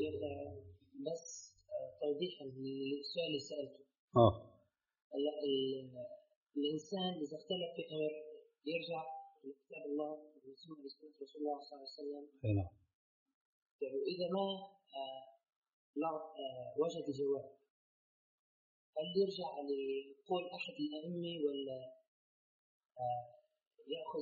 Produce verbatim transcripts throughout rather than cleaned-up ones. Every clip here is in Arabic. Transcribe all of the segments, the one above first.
بس توضيحا للسؤال اللي سألته. اه هلا الإنسان إذا اختلف في أمر يرجع لكتاب الله وسنة رسول الله صلى الله عليه وسلم. نعم. وإذا ما لا وجد جواب هل يرجع لقول أحد الأئمة ولا يأخذ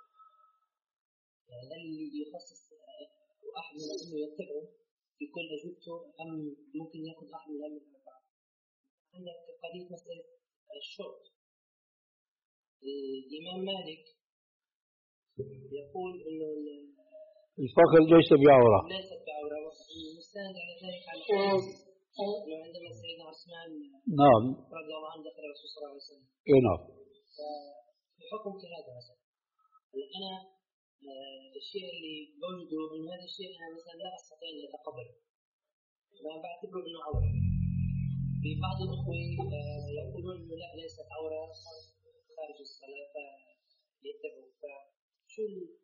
يعني هل يخصص أحد من الأئمة يتبعه في كل أجوبته أم ممكن يأخذ أحد من الأئمة الأربعة؟ عندك قضية مسألة الشرط. الإمام مالك يقول إنه الفخذ ليس بعورة. ليس بعورة ومستند على ذلك على إنه عندما سيدنا عثمان نعم رضي الله عنه دخل الرسول صلى الله عليه وسلم. إيه نعم. في حكم كهذا مثلا أنا الشيء اللي بوجده من هذا الشيء أنا مثلا لا أستطيع أن أتقبله ما بعتبره إنه عورة. في بعض الأخوة يقولون إنه لا ليست عورة خارج الصلاة فيتبعوا. فشو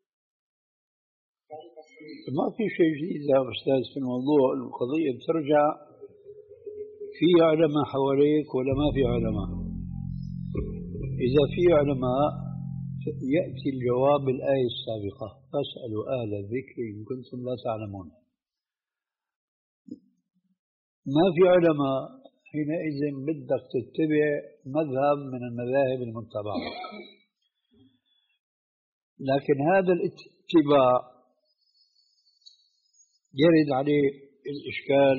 ما في شيء جديد يا أستاذ في الموضوع. القضية بترجع في علماء حواليك ولا ما في علماء. إذا في علماء يأتي الجواب بالآية السابقة فاسألوا أهل الذكر إن كنتم لا تعلمون. ما في علماء حينئذ بدك تتبع مذهب من المذاهب المتبعة. لكن هذا الاتباع يرد عليه الإشكال.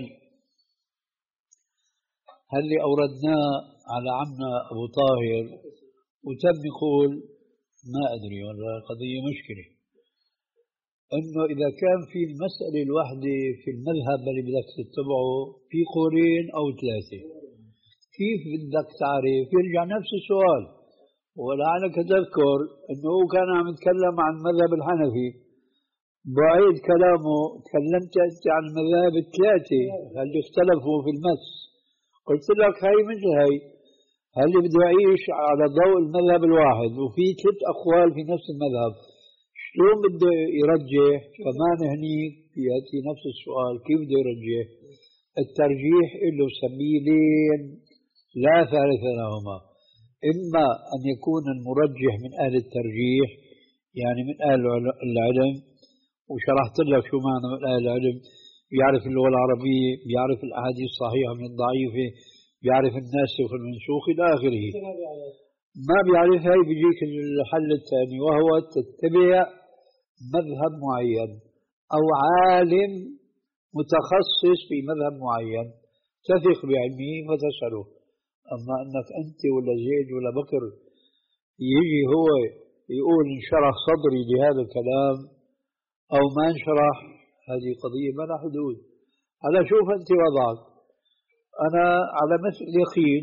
هل اللي أوردناه على عمنا أبو طاهر وتم يقول ما أدري والله قضية مشكلة أنه إذا كان في المسألة الواحدة في المذهب اللي بدك تتبعه في قولين أو ثلاثة كيف بدك تعرف؟ يرجع نفس السؤال. ولعلك تذكر أنه كان عم يتكلم عن المذهب الحنفي بعيد كلامه تكلمت أنت عن المذاهب الثلاثة اللي اختلفوا في المس. قلت لك هاي مثل هاي هل بده يعيش على ضوء المذهب الواحد وفي ثلاث أقوال في نفس المذهب شلون بده يرجح؟ كمان هنيك يأتي نفس السؤال كيف بده يرجح؟ الترجيح له سبيلين لا ثالث لهما. إما أن يكون المرجح من أهل الترجيح يعني من أهل العلم وشرحت لك شو معنى من أهل العلم بيعرف اللغة العربية بيعرف الأحاديث الصحيحة من الضعيفة بيعرف الناسخ والمنسوخ إلى آخره. ما بيعرف هاي بيجيك الحل الثاني وهو تتبع مذهب معين أو عالم متخصص في مذهب معين تثق بعلمه فتسأله. أما أنك أنت ولا زيد ولا بكر يجي هو يقول انشرح صدري لهذا الكلام أو ما انشرح هذه قضية ما لها حدود. هلا شوف أنت وضعك. أنا على مثل اليقين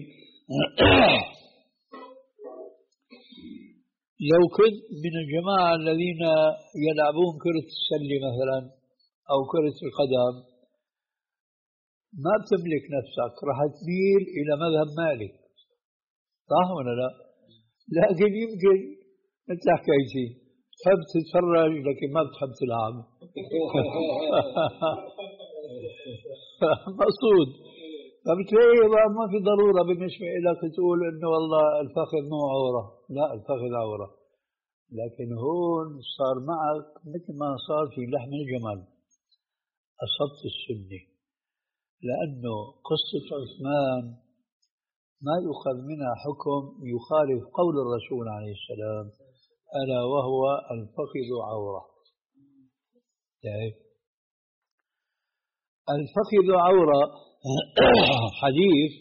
لو كنت من الجماعة الذين يلعبون كرة السلة مثلا أو كرة القدم ما بتملك نفسك راح تميل إلى مذهب مالك صح ولا لا؟ لكن يمكن مثل حكايتي تحب تتفرج لكن ما بتحب تلعب مقصود. فبتلاقي ما في ضرورة بالنسبة لك تقول إنه والله الفخذ مو عورة. لا الفخذ عورة. لكن هون صار معك مثل ما صار في لحم الجمل أصبت السنة. لأنه قصة عثمان ما يؤخذ منها حكم يخالف قول الرسول عليه السلام ألا وهو الفخذ عورة. الفخذ عورة حديث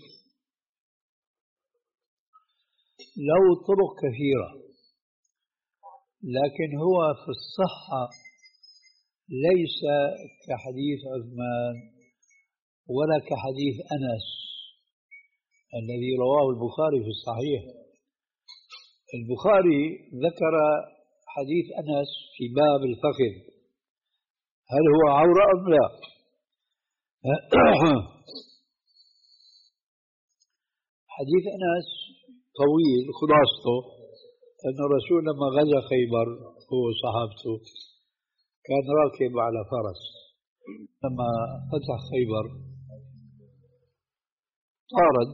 له طرق كثيرة لكن هو في الصحة ليس كحديث عثمان ولا كحديث أنس الذي رواه البخاري في الصحيح. البخاري ذكر حديث أنس في باب الفخذ هل هو عورة أم لا؟ حديث أنس طويل خلاصته أن الرسول لما غزا خيبر هو وصحابته كان راكب على فرس لما فتح خيبر طارد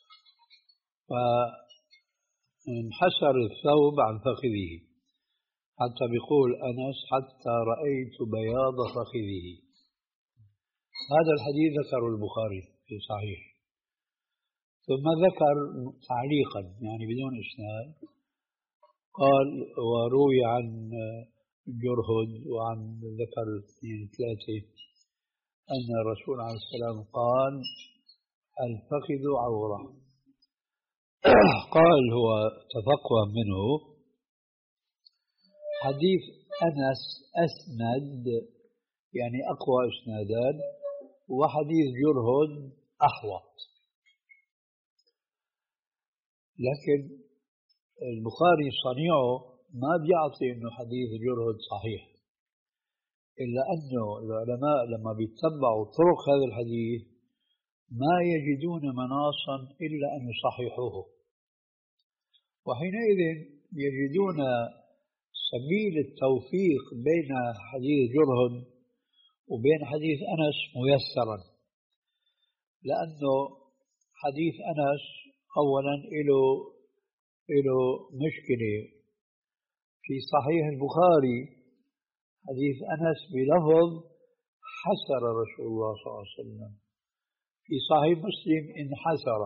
فانحسر الثوب عن فخذه، حتى بيقول أنس حتى رأيت بياض فخذه. هذا الحديث ذكره البخاري في صحيح، ثم ذكر تعليقا يعني بدون إسناد، قال وروي عن جرهد وعن ذكر اثنين ثلاثة أن الرسول عليه السلام قال الفخذ عورة. قال هو تفقه منه حديث أنس أسند يعني أقوى إسنادان، وحديث جرهد أحوط، لكن البخاري صنيعه ما بيعطي إنه حديث جرهد صحيح، إلا أنه العلماء لما بيتبعوا طرق هذا الحديث ما يجدون مناصا إلا أن يصححوه، وحينئذ يجدون سبيل التوفيق بين حديث جرهد وبين حديث أنس ميسرا، لأنه حديث أنس أولا له له مشكلة في صحيح البخاري، حديث أنس بلفظ حسر رسول الله صلى الله عليه وسلم، في صحيح مسلم انحسر،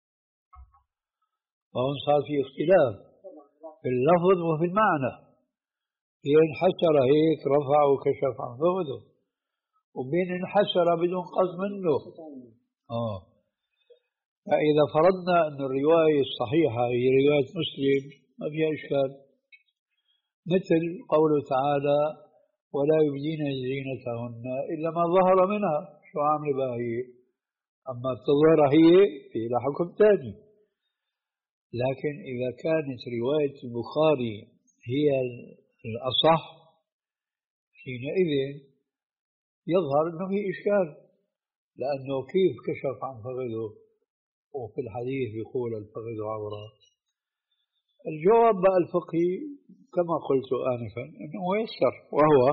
وهون صار في اختلاف في اللفظ وفي المعنى، هي انحسر هيك رفع وكشف عن فخذه، وبين انحسر بدون قصد منه. آه فإذا فرضنا أن الرواية الصحيحة هي رواية مسلم ما فيها إشكال، مثل قوله تعالى ولا يبدين زينتهن إلا ما ظهر منها، شو عامل بها هي؟ أما تظهر هي في لها حكم ثاني. لكن إذا كانت رواية البخاري هي الأصح حينئذ يظهر أنه في إشكال، لأنه كيف كشف عن فخذه وفي الحديث يقول الفخذ عورة؟ الجواب بقى الفقهي كما قلت آنفا أنه ميسر، وهو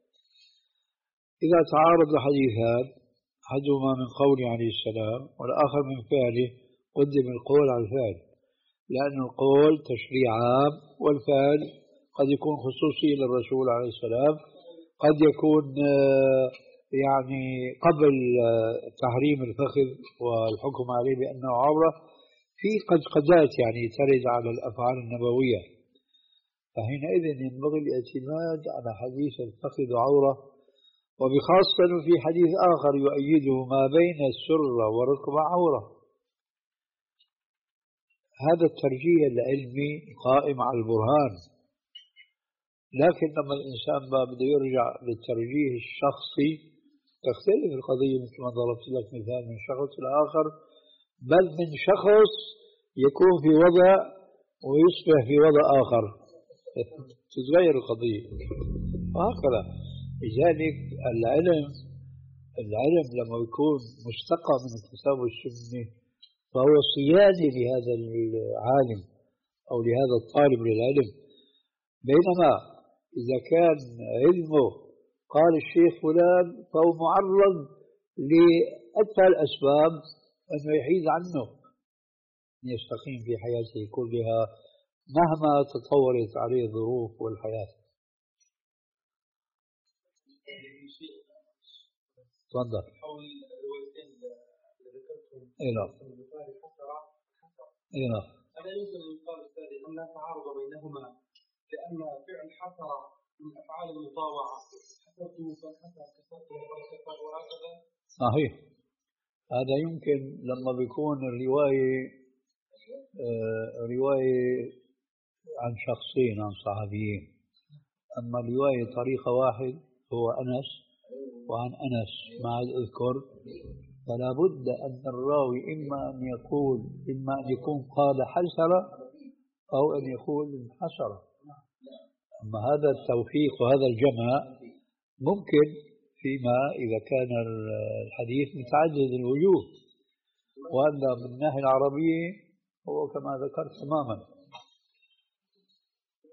إذا تعارض حديثان أحدهما من قوله عليه السلام والآخر من فعله قدم القول على الفعل، لأن القول تشريع عام والفعل قد يكون خصوصي للرسول عليه السلام، قد يكون يعني قبل تحريم الفخذ والحكم عليه بأنه عورة، في قد قدات يعني ترد على الأفعال النبوية، فحينئذ ينبغي الاعتماد على حديث الفخذ عورة، وبخاصة في حديث آخر يؤيده ما بين السرة والركبة عورة. هذا الترجيح العلمي قائم على البرهان، لكن لما الإنسان ما بده يرجع للترجيح الشخصي تختلف القضية، مثل ما ضربت لك مثال من شخص لآخر، بل من شخص يكون في وضع ويصبح في وضع آخر، تتغير القضية وهكذا. لذلك العلم العلم لما يكون مستقى من الكتاب والسنة فهو صيانة لهذا العالم أو لهذا الطالب للعلم، بينما إذا كان علمه قال الشيخ فلان فهو معرض لأدفع الأسباب أنه يحيد عنه يستقيم في حياته كلها مهما تطورت عليه الظروف والحياة. تفضل. حول الروايتين اللي ذكرتهم اي نعم. البخاري حسر حسر اي نعم. ألا يمكن أن يقال أستاذي أن لا تعارض بينهما، لأن فعل حسر من أفعال المطاوعة، حسرته فحسر كسرته فكسر وهكذا. صحيح، هذا يمكن لما بيكون الرواية آه رواية عن شخصين عن صحابيين، أما الرواية طريقة واحد هو أنس وعن أنس مع الأذكر، فلا بد أن الراوي إما أن يقول إما أن يكون قال حسر أو أن يقول انحسر. أما هذا التوفيق وهذا الجمع ممكن فيما إذا كان الحديث متعدد الوجوه، وأن من الناحية العربية هو كما ذكرت تماما.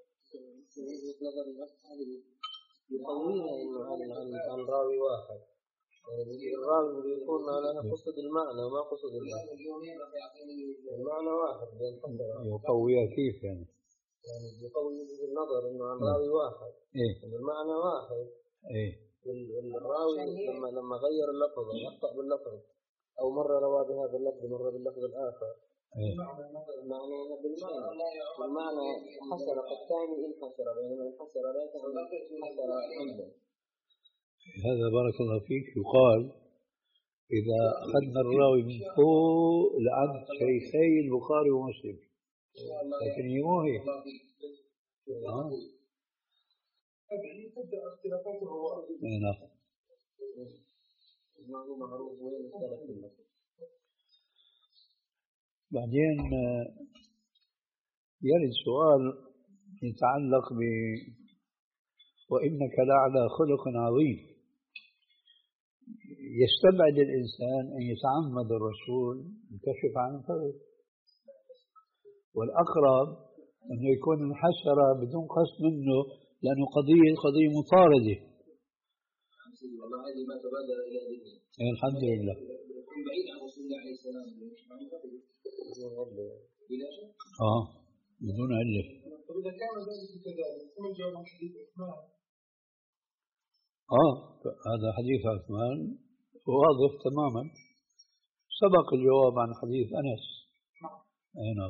يقوينا انه هذا عن راوي واحد الراوي يكون أنا قصد المعنى وما قصد المعنى. المعنى واحد يقويها كيف يعني؟ يعني يقوي النظر إنه عن راوي واحد. إيه. المعنى واحد. إيه. والراوي لما لما غير اللفظ أخطأ باللفظ أو مرة روى بهذا اللفظ مرة باللفظ الآخر. إيه. المعنى بالمعنى. المعنى حسر الثاني انحسر بينما انحسر لا تعني حسر عمدا. هذا بارك الله فيك يقال إذا أخذنا الراوي من فوق لعند شيخي البخاري ومسلم، لكن هي مو هي. آه. هذه تبدأ اختلافات الرواة. نعم. المعلومة معروف وين اختلف المسلم. بعدين يرد سؤال يتعلق ب وإنك لعلى خلق عظيم. يستبعد الإنسان أن يتعمد الرسول يكشف عن الفرد، والأقرب أنه يكون انحسر بدون قصد منه لأنه قضية قضية مطاردة. والله هذه ما تبادر إلى ذهني. الحمد لله. يكون بعيد عن رسول الله عليه السلام مش معنى بلا شك. آه بدون علة. طب إذا كان ذلك كذلك ثم جاء من حديث عثمان. آه هذا حديث عثمان واضح تماما، سبق الجواب عن حديث أنس. نعم.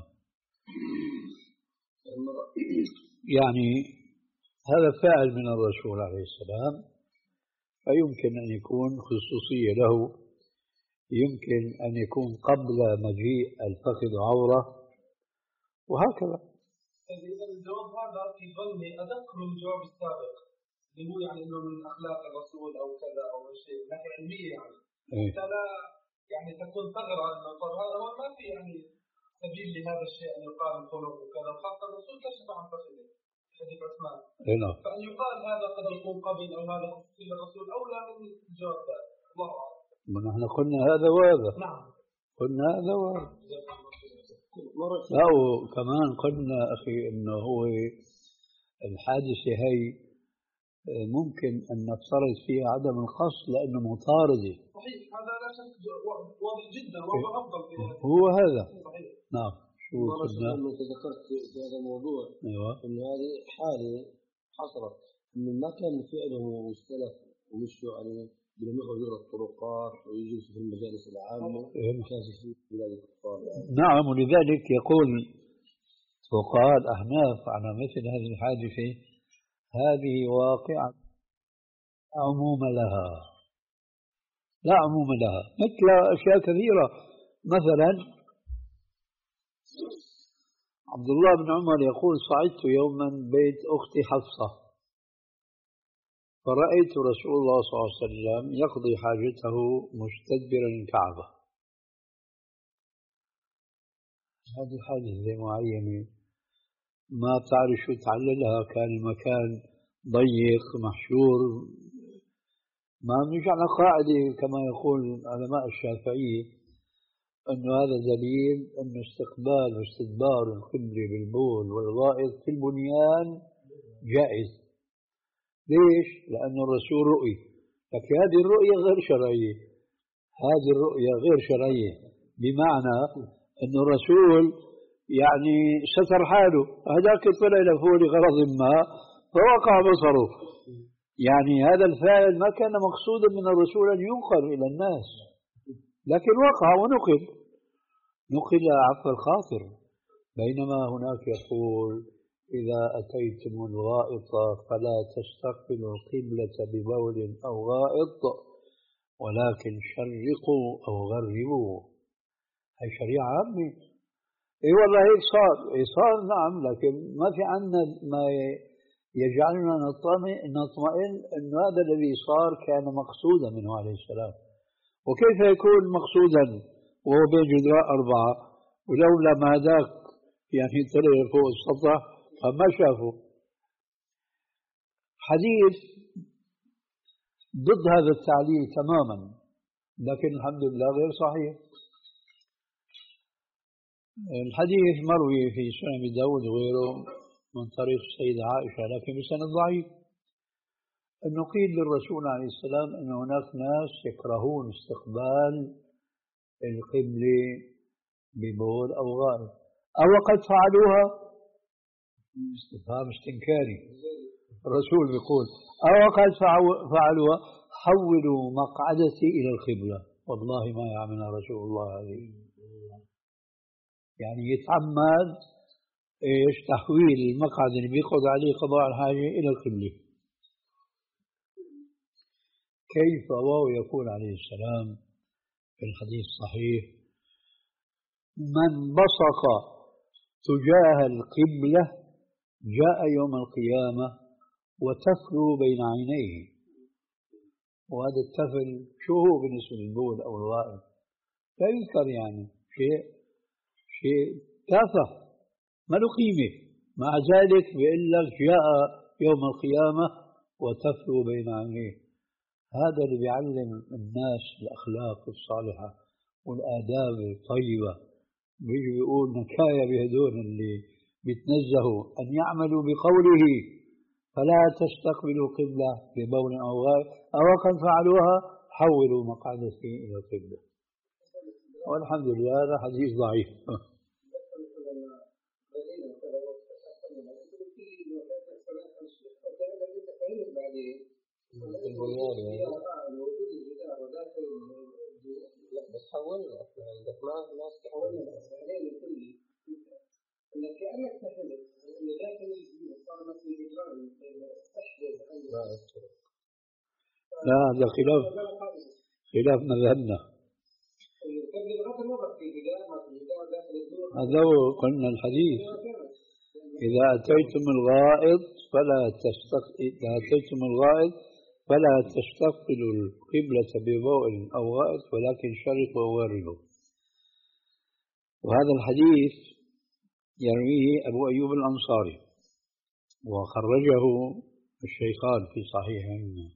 يعني هذا فاعل من الرسول عليه السلام، فيمكن أن يكون خصوصية له، يمكن أن يكون قبل مجيء الفخذ عورة وهكذا. إذا الجواب هذا في ظني أدق من الجواب السابق اللي هو يعني إنه من أخلاق الرسول أو كذا أو شيء، لكن علمية يعني. إيه. لا يعني تكون ثغرة إنه طب هذا ما في يعني سبيل لهذا الشيء أن يقال الخلق وكذا، وخاصة الرسول كشف عن فخذه حديث عثمان. نعم. فأن يقال هذا قد يكون قبل أو هذا خصوصي للرسول أولى من الجواب ذلك. الله أعلم. ونحن قلنا هذا وهذا. نعم. قلنا هذا وهذا. لا وكمان قلنا أخي إنه هو الحادثة هي ممكن أن نفترض فيها عدم القصد لأنه مطاردة. صحيح هذا لا شك واضح جدا وهو أفضل في هذا. هو هذا. صحيح. نعم. شو قلنا؟ لما تذكرت في هذا الموضوع. أيوة. إنه هذه حالة حصلت إنه ما كان فعله مختلف ومش يعني بنمر الطرقات ويجلس في المجالس العامة. كان في بلاد الكفار. نعم ولذلك يقول فقهاء الأحناف على مثل هذه الحادثة هذه واقعة عموم لها، لا عموم لها، مثل أشياء كثيرة. مثلا عبد الله بن عمر يقول صعدت يوما بيت أختي حفصة فرأيت رسول الله صلى الله عليه وسلم يقضي حاجته مستدبرا الكعبة. هذه حادثة معينة ما بتعرف شو تعللها، كان المكان ضيق محشور، ما بنيجي على قاعدة كما يقول علماء الشافعية أنه هذا دليل أن استقبال واستدبار القبلة بالبول والغائط في البنيان جائز. ليش؟ لأن الرسول رؤي، لكن هذه الرؤية غير شرعية، هذه الرؤية غير شرعية بمعنى أن الرسول يعني ستر حاله، هذاك طلع لفوق لغرض ما فوقع بصره، يعني هذا الفاعل ما كان مقصودا من الرسول أن ينقل إلى الناس، لكن وقع ونقل نقل عفو الخاطر. بينما هناك يقول إذا أتيتم الغائط فلا تستقبلوا القبلة ببول أو غائط ولكن شرقوا أو غربوا. هي شريعة عامة. اي والله هيك صار، صار نعم، لكن ما في عندنا ما يجعلنا نطمئن أن هذا الذي صار كان مقصودا منه عليه السلام. وكيف يكون مقصودا وهو بين جدران أربعة ولولا ما ذاك يعني طلع فوق السطح فما شافوا. حديث ضد هذا التعليل تماما، لكن الحمد لله غير صحيح. الحديث مروي في سنن أبي داود وغيره من طريق السيدة عائشة لكن بسند ضعيف. أنه قيل للرسول عليه السلام أن هناك ناس يكرهون استقبال القبلة ببول أو غائط، أو قد فعلوها، استفهام استنكاري. الرسول بيقول أو قد فعلوها حولوا مقعدتي إلى القبلة، والله ما يعملها رسول الله عليه. يعني يتعمد إيش تحويل المقعد اللي بيقعد عليه قضاء الحاجة إلى القبلة. كيف وهو يقول عليه السلام في الحديث الصحيح: من بصق تجاه القبلة جاء يوم القيامة وتفل بين عينيه. وهذا التفل شو هو بالنسبة للبول أو الغائط؟ لا يذكر، يعني شيء شيء تافه ما له قيمة، مع ذلك بيقول لك جاء يوم القيامة وتفل بين عينيه. هذا اللي بيعلم الناس الأخلاق الصالحة والآداب الطيبة. بيجي بيقول نكاية بهدول اللي بيتنزهوا أن يعملوا بقوله فلا تستقبلوا قبلة ببول أو غائط، أو قد فعلوها حولوا مقعدتي إلى القبلة. والحمد لله هذا حديث ضعيف. بس حولنا عندك ما ناس تحولنا انك كانك تحلف انه داخل صار مثل الجدران تحلف لا، هذا خلاف خلاف مذهبنا. هذا هو قلنا الحديث: إذا أتيتم الغائط فلا تستقبل إذا أتيتم الغائط فلا تستقبلوا القبلة ببول أو غائط ولكن شرقوا وغربوا. وهذا الحديث يرويه أبو أيوب الأنصاري وخرجه الشيخان في صحيحهما.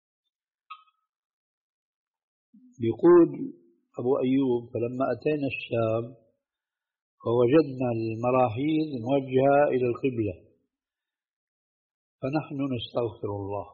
يقول أبو أيوب: فلما أتينا الشام فوجدنا المراحيض موجهة إلى القبلة فنحن نستغفر الله.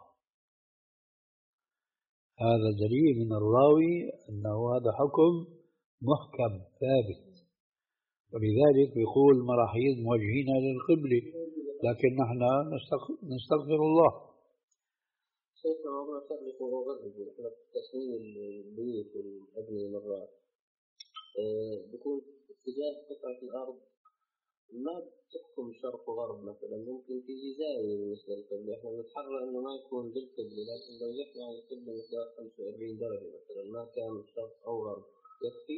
هذا دليل من الراوي أنه هذا حكم محكم ثابت، ولذلك يقول المراحيض موجهين للقبلة لكن نحن نستغفر الله. شيخنا موضوع تغلق وغرب تصميم البيوت والأبنية مرات بيكون اتجاه قطعة الأرض ما تحكم شرق وغرب، مثلا ممكن تيجي زاوية بالنسبة للقبلة، احنا بنتحرى انه ما يكون بالقبلة، لكن لو جحنا على القبلة مقدار خمسة وأربعين درجة مثلا ما كان شرق أو غرب يكفي.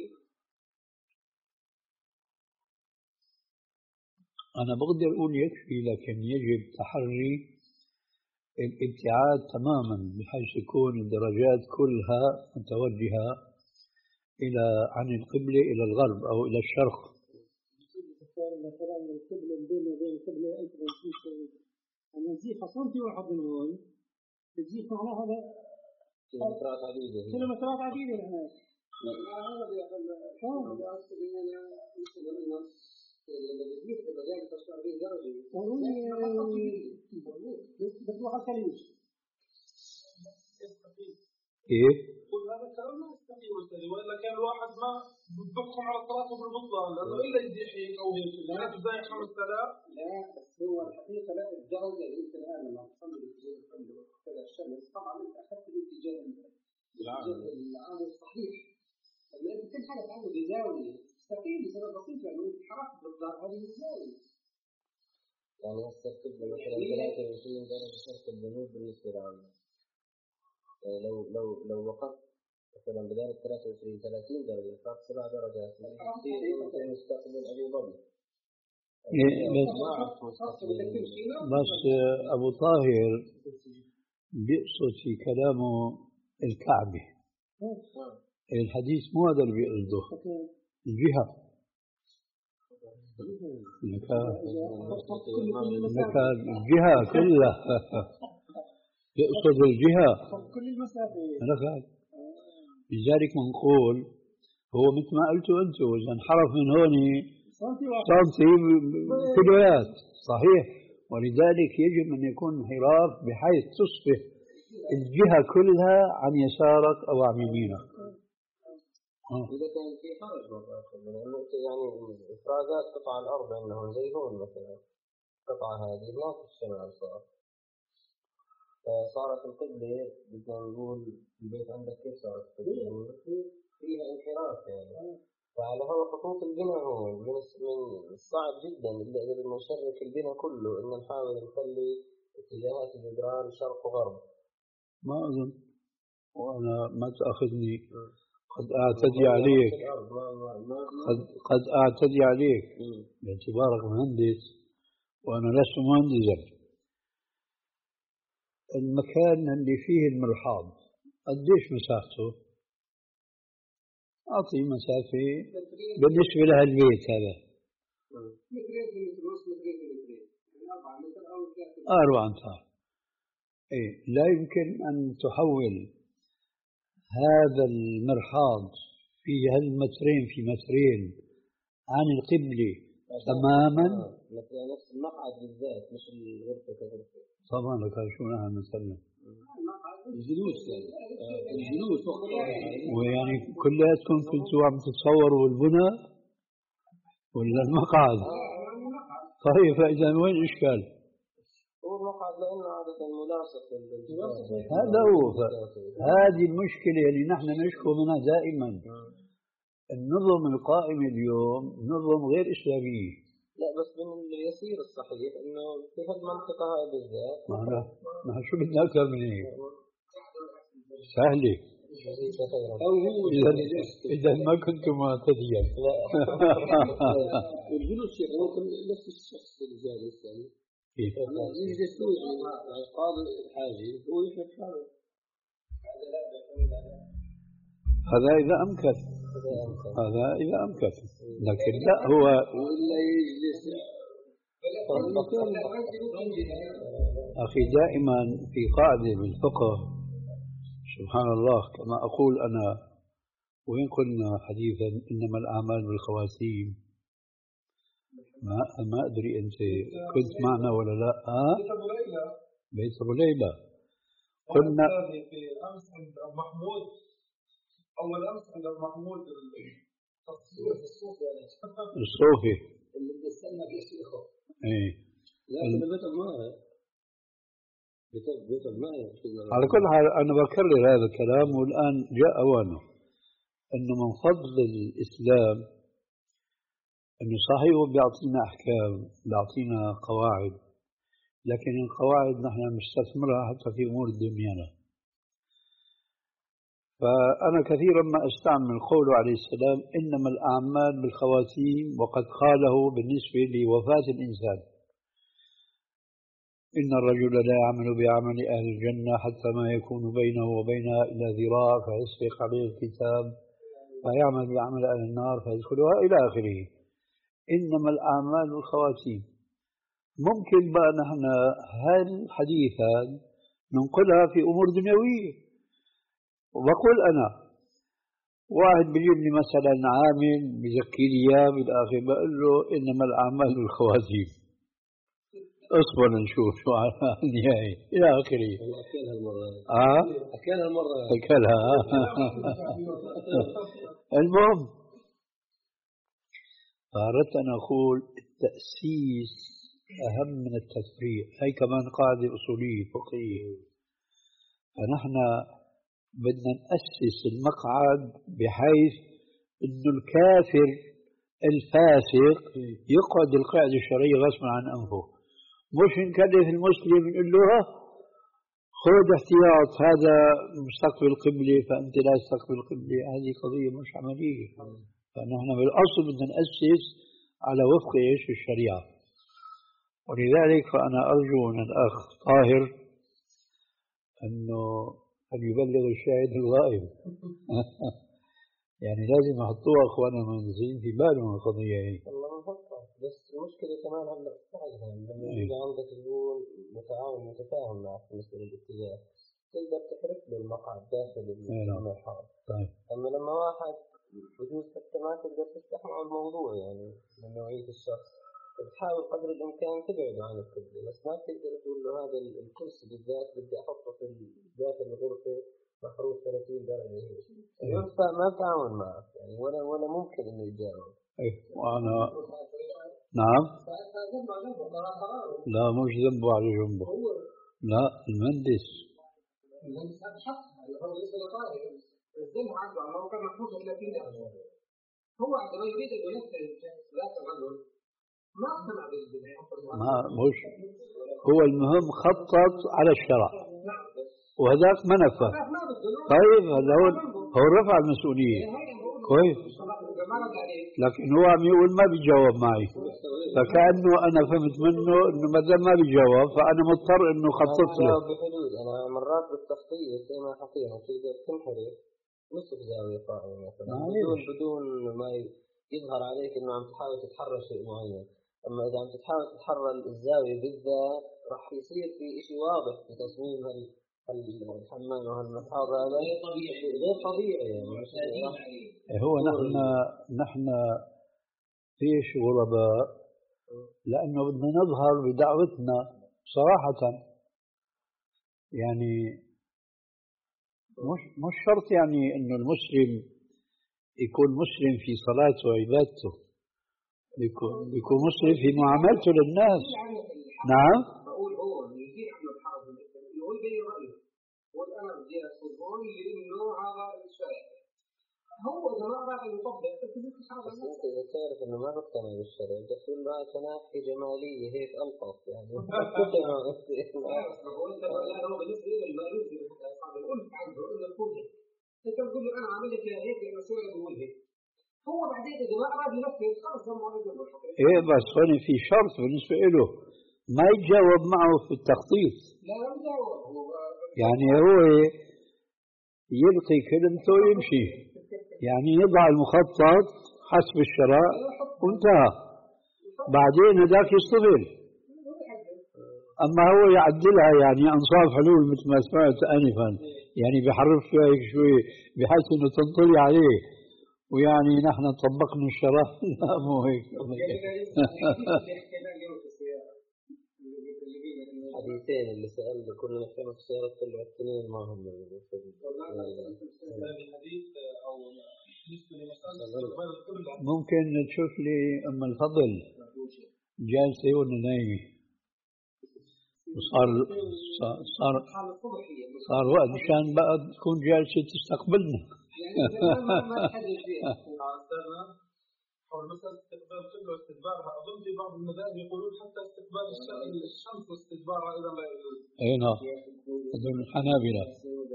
أنا بقدر أقول يكفي، لكن يجب تحري الابتعاد تماما بحيث يكون الدرجات كلها متوجهة إلى عن القبلة إلى الغرب أو إلى الشرق. مثلا القبلة بين وبين القبلة ألف وخمسمائة سنة، أنا نزيفها سنتي واحد من هون تزيف معناها هذا كيلومترات عديدة كيلومترات عديدة هناك. هذا بيقول هذا أقصد إن أنا مثلا الناس لما بتزيد درجات خمسة وأربعين درجة بتروح على الخليج. إيه؟ قل هذا الكلام ما يستقيم مثلي، وإلا كان الواحد ما بتحكم على الصلاة بالبطلان لأنه إلا يزيح هيك أو هيك لا تزايح خمس آلاف. لا بس هو الحقيقة لا الدرجة اللي أنت الآن لما تصلي باتجاه القبلة وتتبع الشمس طبعا أنت أخذت الاتجاه العام الصحيح، لما أنت تنحرف عنه بزاوية تستقيم بسبب بسيط لأنه أنت حركت بالضبط هذه الزاوية. يعني هسه القبلة مثلا ثلاثة وعشرين درجة شرق الجنوب بالنسبة لعنا، لو لو لو وقفت مثلا بدال ثلاثة وعشرين ثلاثين درجة صارت سبع درجات ممكن نستقبل أبو ظبي. بس أبو طاهر بيقصد في كلامه الكعبة، الحديث مو هذا اللي بيقصده، الجهة المكان الجهة كلها يقصد الجهة كل المسافة. لذلك منقول هو مثل ما قلتوا أنتم إذا انحرف من هون سنتي كيلوات صحيح، ولذلك يجب أن يكون انحراف بحيث تصبح الجهة كلها عن يسارك أو عن يمينك. آه. إذا كان في حرج مرات يعني إفرازات قطع الأرض عندهم زي هون مثلا القطعة هذه ما في الشمال صار فصارت القبلة بدنا نقول البيت عندك كيف صارت القبلة فيها انحراف يعني فعلى هو خطوط البناء هون من الصعب جدا إلا إذا بدنا نشرك البناء كله إن نحاول نخلي اتجاهات الجدران شرق وغرب. ما أظن وأنا ما تأخذني قد أعتدي عليك قد, قد أعتدي عليك باعتبارك مهندس وأنا لست مهندسا. المكان اللي فيه المرحاض قديش مساحته؟ أعطي مسافة بالنسبة لها البيت هذا أربعة أمتار. إيه لا يمكن أن تحول هذا المرحاض في هالمترين في مترين عن القبلة تماما. مثلا نفس المقعد بالذات مش الغرفة كغرفة. طبعا لك شو نحن نسلم الجلوس يعني الجلوس وقت ويعني كلياتكم كنتوا عم تتصوروا البناء ولا المقعد؟ طيب فإذا وين الإشكال؟ هو المقعد لأنه عادة ملاصق هذا هو. هذه المشكلة اللي نحن نشكو منها دائما. النظم القائمة اليوم نظم غير إسلامي. لا بس من اليسير الصحيح إنه في هالمنطقة هاي بالذات. ما ما شو بدنا أكثر من هيك؟ سهلة. إذا إذا ما كنتم معتديا. والجلوس يعني ممكن نفس الشخص اللي جالس يعني. كيف؟ يجلس له يعني قاضي الحاجة هو يحب حاله. هذا إذا أمكن. هذا إذا أمكن. لكن لا هو وإلا يجلس. أخي دائما في قاعدة بالفقه سبحان الله كما أقول أنا وين قلنا حديثا إنما الأعمال بالخواتيم. ما ما أدري أنت كنت معنا ولا لا؟ ها؟ بيت أبو ليلى. قلنا في أمس عند محمود أول أمس عند محمود الصوفي اللي بيستنى في شيخه. إيه. لا بيت الماء بيت بيت الماء. على كل حال أنا بكرر هذا الكلام والآن جاء أوانه إنه من فضل الإسلام إنه صحيح هو بيعطينا أحكام بيعطينا قواعد لكن القواعد نحن نستثمرها حتى في أمور دنيانا. فأنا كثيرا ما أستعمل قوله عليه السلام إنما الأعمال بالخواتيم وقد قاله بالنسبة لوفاة الإنسان إن الرجل لا يعمل بعمل أهل الجنة حتى ما يكون بينه وبينها إلا ذراع فيسبق عليه الكتاب فيعمل بعمل أهل النار فيدخلها إلى آخره. إنما الأعمال بالخواتيم. ممكن بقى نحن هالحديث ننقلها في أمور دنيوية. وبقول أنا واحد بيجيبني مثلا عامل بيزكي لي إياه بالآخر بقول له إنما الأعمال بالخواتيم. اصبر نشوف شو على النهاية إلى آخره. أكلها المرة. آه أكلها المرة. أكلها. المهم فأردت أن أقول التأسيس أهم من التفريع. هي كمان قاعدة أصولية فقهية. فنحن بدنا نأسس المقعد بحيث إنه الكافر الفاسق يقعد القاعدة الشرعية غصبا عن أنفه. مش نكلف المسلم نقول له خذ احتياط هذا مستقبل القبلة فأنت لا تستقبل القبلة. هذه قضية مش عملية. فنحن بالأصل بدنا نأسس على وفق إيش الشريعة. ولذلك فأنا أرجو من الأخ طاهر أنه أن يبلغ الشاهد الغائب. يعني لازم يحطوها أخواننا المهندسين في بالهم القضية هي. والله مفكر بس المشكلة كمان هلا بتعرفها لما يجي عندك تقول متعاون متفاهم معك مثل الاتجاه تقدر تحرك له المقعد داخل المرحاض. طيب. أما لما واحد بجوز حتى ما تقدر تفتح معه الموضوع يعني من نوعية الشخص تحاول قدر الإمكان تبعد عن القبلة، بس ما بتقدر تقول له هذا الكرسي بالذات بدي أحطه في ذات الغرفة محروف ثلاثين درجة هيك، ما بتعاون معك يعني ولا ولا ممكن إنه يتجاوب. إيه وأنا نعم لا مش ذنبه على جنبه، لا المهندس المهندس هذا شخص هو ليس لطائر الزمها عنده على موقع محفوظ ثلاثين درجة. هو عندما يريد أن ينفذ ذات الرجل ما اقتنع بالحفظ، ما مش هو المهم خطط على الشرع وهذاك ما نفذ. طيب هذا هو هو رفع المسؤولية كويس، لكن هو عم يقول ما بيجاوب معي، فكأنه أنا فهمت منه إنه ما دام ما بيجاوب فأنا مضطر إنه خطط له. بحدود أنا مرات بالتخطيط زي ما حكينا تقدر تنحرف نصف زاوية قائمة مثلا بدون بدون ما يظهر عليك إنه عم تحاول تتحرى شيء معين، أما إذا عم تحاول تتحرى الزاوية بالذات راح يصير في إشي واضح في تصميم الحمام وهالمحاض هذا غير طبيعي يعني. هو نحن نحن ليش غرباء؟ لأنه بدنا نظهر بدعوتنا صراحة، يعني مش مش شرط يعني إنه المسلم يكون مسلم في صلاته وعبادته، بيكون بيكون مسلم في معاملته للناس. نعم. بقول هو يزيد عن الحرج يقول لي رأيه، يقول أنا بدي أسوي لأنه هذا الشرع. هو إذا ما أراد أن يطبق بس أنت إذا تعرف إنه ما بقتنع بالشرع تقول له تناحي جمالية هيك ألطف يعني. لا هو بالنسبة لي ما يوجد الألف عنده إلا الكوجة. أنت تقول له أنا عملت هيك لأنه شو يقول هيك. هو بعدين إذا ما أراد ينفذ خلص زي ما قلنا. إيه بس هون في شرط بالنسبة له ما يتجاوب معه في التخطيط. لا لا يتجاوب. يعني هو يلقي كلمته ويمشي، يعني يضع المخطط حسب الشرع وانتهى، بعدين هذاك يصطبر. أما هو يعدلها يعني أنصاف حلول مثل ما سمعت آنفا، يعني بحرف شوي شوي بحيث إنه تنطلي عليه، ويعني نحن طبقنا الشرع. لا مو هيك. حديثين اللي سأل كنا نحكي في السيارة طلعوا الاثنين ما هم ممكن تشوف لي أم الفضل جالسة ولا نايمة؟ وصار صار صار وقت مشان بقى تكون جالسة تستقبلنا. حول مسألة استقبال القبلة واستدبارها، أظن في بعض المذاهب يقولون حتى استقبال الشمس واستدبارها أيضا لا يجوز. أي نعم، هذول الحنابلة.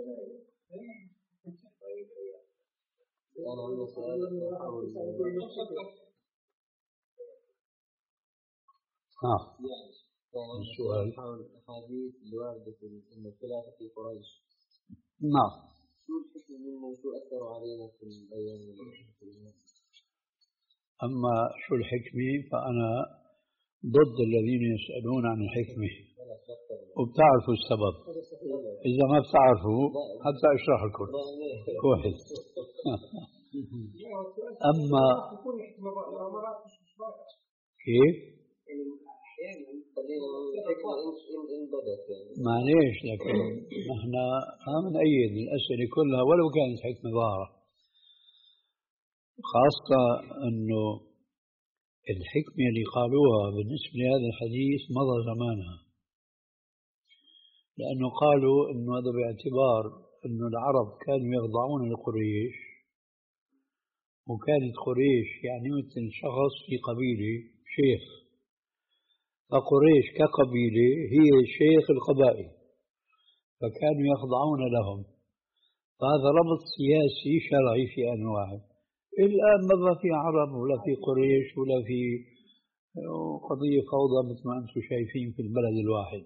أنا عندي سؤال نعم. السؤال حول الأحاديث الواردة في الخلافة في قريش. نعم. شو الحكمة منه شو أثر علينا في الأيام الأخيرة؟ أما شو الحكمة فأنا ضد الذين يسألون عن الحكمة وبتعرفوا السبب. إذا ما بتعرفوا حتى أشرح لكم كويس. أما كيف؟ معليش لكن نحن ما بنأيد الأسئلة كلها ولو كانت حكمة ظاهرة، خاصة أنه الحكمة اللي قالوها بالنسبة لهذا الحديث مضى زمانها، لأنه قالوا أنه هذا باعتبار أنه العرب كانوا يخضعون لقريش، وكانت قريش يعني مثل شخص في قبيلة شيخ، فقريش كقبيلة هي شيخ القبائل فكانوا يخضعون لهم، فهذا ربط سياسي شرعي في آن واحد. الآن ما بقى في عرب ولا في قريش ولا في قضية فوضى مثل ما أنتم شايفين في البلد الواحد.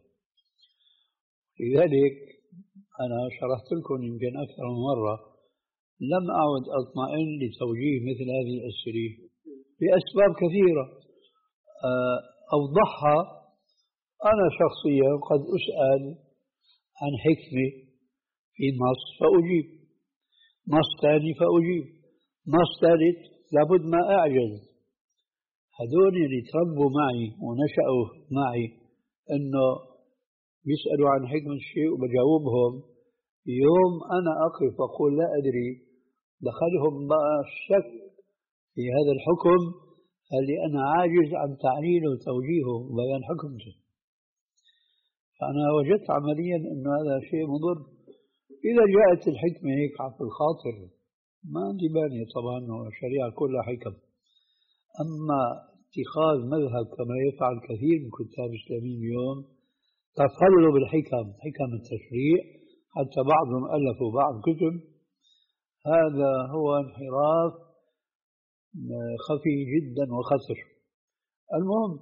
لذلك أنا شرحت لكم يمكن أكثر من مرة لم أعد أطمئن لتوجيه مثل هذه الأسئلة لأسباب كثيرة أوضحها. أنا شخصيا قد أسأل عن حكمة في نص فأجيب، نص ثاني فأجيب، نص ثالث لابد ما أعجز، هذول اللي تربوا معي ونشأوا معي إنه بيسألوا عن حكمة الشيء وبجاوبهم، يوم أنا أقف وأقول لا أدري دخلهم بقى الشك في هذا الحكم اللي أنا عاجز عن تعليله وتوجيهه وبيان حكمته. فأنا وجدت عمليا أنه هذا شيء مضر. إذا جاءت الحكمة هيك عفو الخاطر ما عندي باني طبعا، الشريعة كلها حكم. أما اتخاذ مذهب كما يفعل كثير من كتاب الإسلاميين اليوم، تقلب الحكم، حكم التشريع، حتى بعضهم ألفوا بعض كتب، هذا هو انحراف خفي جدا وخطر. المهم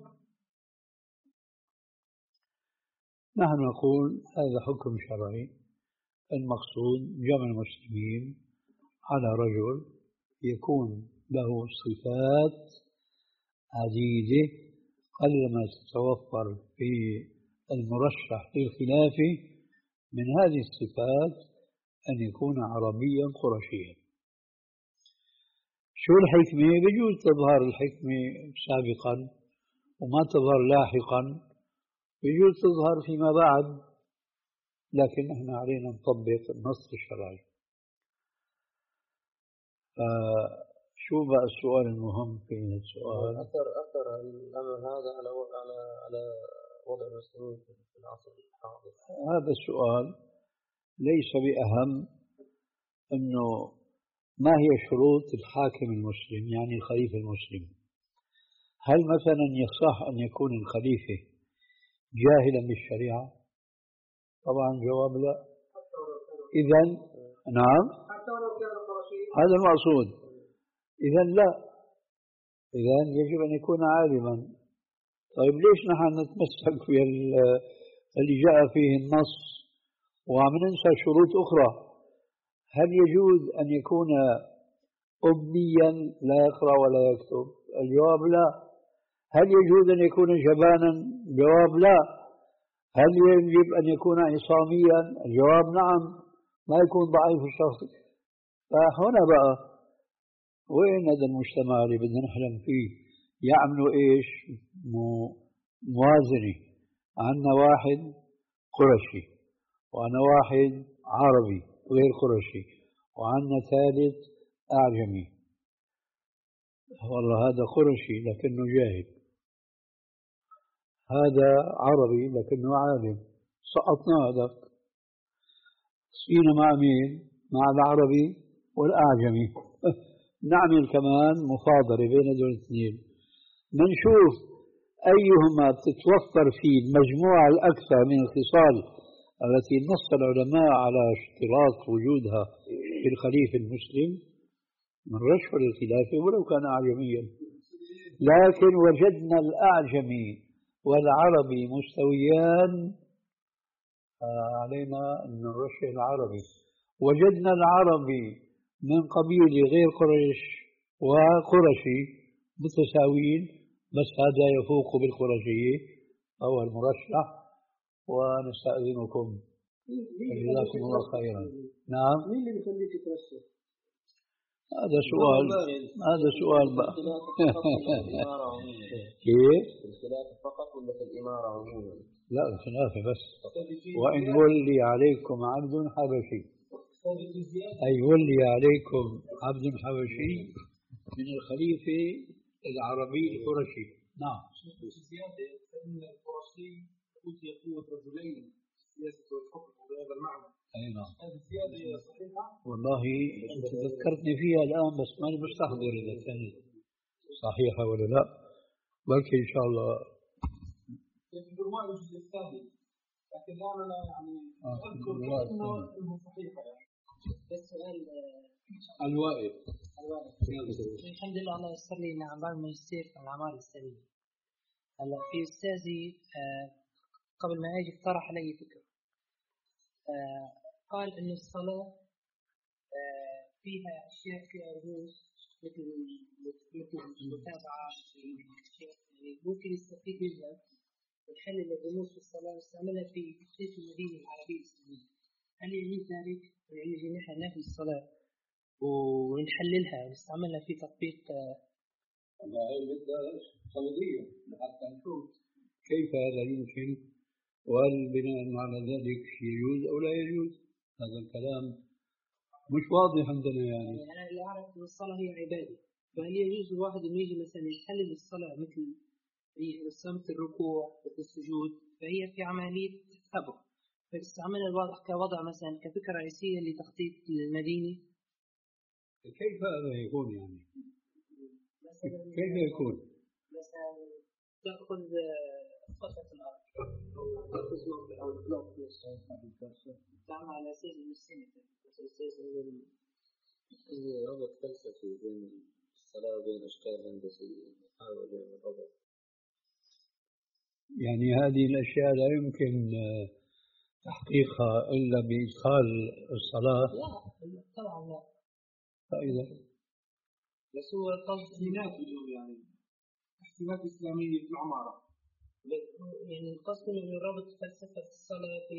نحن نقول هذا حكم شرعي، المقصود جمع المسلمين على رجل يكون له صفات عديدة قلما تتوفر في المرشح للخلافة. من هذه الصفات أن يكون عربيا قرشيا. شو الحكمة؟ بيجوز تظهر الحكمة سابقا وما تظهر لاحقا، بيجوز تظهر فيما بعد، لكن نحن علينا نطبق النص الشرعي. شو بقى السؤال المهم في السؤال؟ أثر أثر الأمر هذا على على على وضع المسلمين في العصر الحاضر. هذا السؤال ليس بأهم. إنه ما هي شروط الحاكم المسلم يعني الخليفة المسلم؟ هل مثلا يصح أن يكون الخليفة جاهلا بالشريعة؟ طبعا جواب لا. إذن نعم، هذا المقصود. إذن لا، إذن يجب أن يكون عالما. طيب ليش نحن نتمسك في اللي جاء فيه النص وعم ننسى شروط أخرى؟ هل يجوز أن يكون أميا لا يقرأ ولا يكتب؟ الجواب لا. هل يجوز أن يكون جبانا؟ الجواب لا. هل يجب أن يكون عصاميا؟ الجواب نعم، ما يكون ضعيف الشخص. فهنا بقى وين هذا المجتمع اللي بدنا نحلم فيه؟ يعملوا إيش؟ موازنة. عندنا واحد قرشي، وعندنا واحد عربي غير قرشي، وعندنا ثالث أعجمي. والله هذا قرشي لكنه جاهل، هذا عربي لكنه عالم، سقطنا هذا. صينا مع مين؟ مع العربي والأعجمي. نعمل كمان مفاضلة بين دول الاثنين، منشوف أيهما بتتوفر فيه المجموعة الأكثر من الخصال التي نص العلماء على اشتراط وجودها في الخليفة المسلم، من رشح للخلافة ولو كان أعجميا. لكن وجدنا الأعجمي والعربي مستويان، علينا أن نرشح العربي. وجدنا العربي من قبيلة غير قريش وقرشي متساويين، بس هذا يفوق بالقرشية أو المرشح. ونستأذنكم جزاكم الله خيرا. نعم، مين اللي بيخليك ترشح؟ هذا سؤال، هذا سؤال بقى. كيف؟ الخلافة فقط ولا في الإمارة عموما؟ لا الخلافة بس. وإن ولي عليكم عبد حبشي، أي ولي عليكم عبد حبشي من الخليفة العربي القرشي. نعم. زيادة فإن القرشي أوتي قوة رجلين سياسة والحكم بهذا المعنى. أي نعم. هذه الزيادة صحيحة؟ والله أنت ذكرتني فيها الآن بس ماني مستحضر إذا كانت صحيحة ولا لا، بلكي إن شاء الله. في الرواية الجزء الثاني، لكن أنا يعني أذكر إنه صحيحة يعني. بس سؤال الوائد. الحمد لله الله يسر لي إني عم بعمل ماجستير في الأعمال الإسلامية. هلا في أستاذي قبل ما أجي اقترح علي فكرة، قال إن الصلاة فيها أشياء فيها رموز مثل مثل المتابعة، ممكن يستفيد منها ويحلل الرموز في الصلاة ويستعملها في تخطيط المدينة العربية الإسلامية. هل يعني ذلك يعني نحن ناخذ الصلاة ونحللها ونستعملها في تطبيق والله بدها فرضية حتى نشوف كيف هذا يمكن، وهل بناء على ذلك يجوز أو لا يجوز. هذا الكلام مش واضح عندنا يعني. يعني أنا اللي أعرف أن الصلاة هي عبادة، فهل يجوز الواحد إنه يجي مثلا يحلل الصلاة مثل مثل الركوع مثل السجود، فهي في عملية تتبع، فاستعمل الوضع كوضع مثلا كفكرة رئيسية لتخطيط المدينة. كيف هذا يكون يعني؟ كيف يكون؟ مثلا تأخذ قطعة الأرض تأخذ موقع أو بلوك تعمل على أساس المسلمة على أساس هي ربط فلسفي بين الصلاة وبين أشكال هندسية، محاولة بين الربط. يعني هذه الأشياء لا يمكن تحقيقها إلا بإدخال الصلاة. لا طبعا لا. فإذا بس هو قصد تحسينات بدون يعني تحسينات إسلامية في العمارة، يعني القصد من ربط فلسفة الصلاة في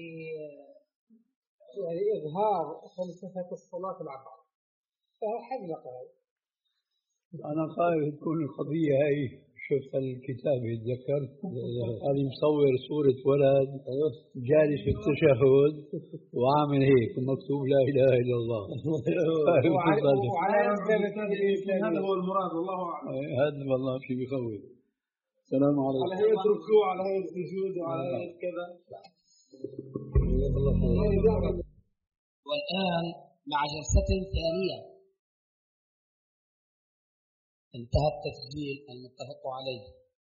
يعني إظهار فلسفة الصلاة في العقارة، فحقيقة أنا خايف تكون القضية هاي. شوف الكتاب يتذكر هذه مصور صورة ولد جالس في التشهد وعامل هيك مكتوب لا إله إلا الله. هذا هو المراد والله أعلم. هذا والله شيء بيخوف. السلام عليكم. على هيئة ركوع على هيئة سجود وعلى هيئة كذا. والآن مع جلسة ثانية انتهى التسجيل المتفق عليه.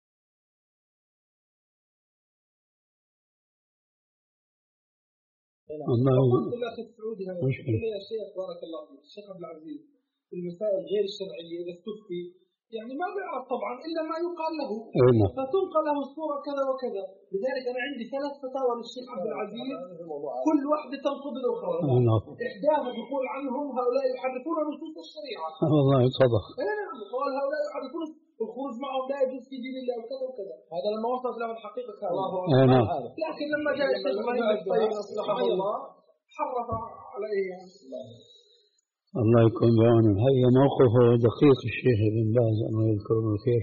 الله قلت للأخ السعودي هذا يقول يا شيخ بارك الله فيك الشيخ عبد العزيز في المسائل غير الشرعية إذا استفتي يعني ما بيعرف طبعا إلا ما يقال له فتنقل له الصورة كذا وكذا. لذلك أنا عندي ثلاث فتاوى للشيخ عبد العزيز كل واحدة تنقض الأخرى. إحداها يقول عنهم هؤلاء يحرفون نصوص الشريعة. والله صدق. نعم قال هؤلاء يحرفون الخروج معهم لا يجوز في دين الله وكذا وكذا. هذا لما وصلت له الحقيقة كان الله أكبر. لكن لما جاء الشيخ ما يصلح الله حرف عليه يعني. الله يكون بعونه. هي موقفه دقيق الشيخ ابن باز الله يذكره بالخير.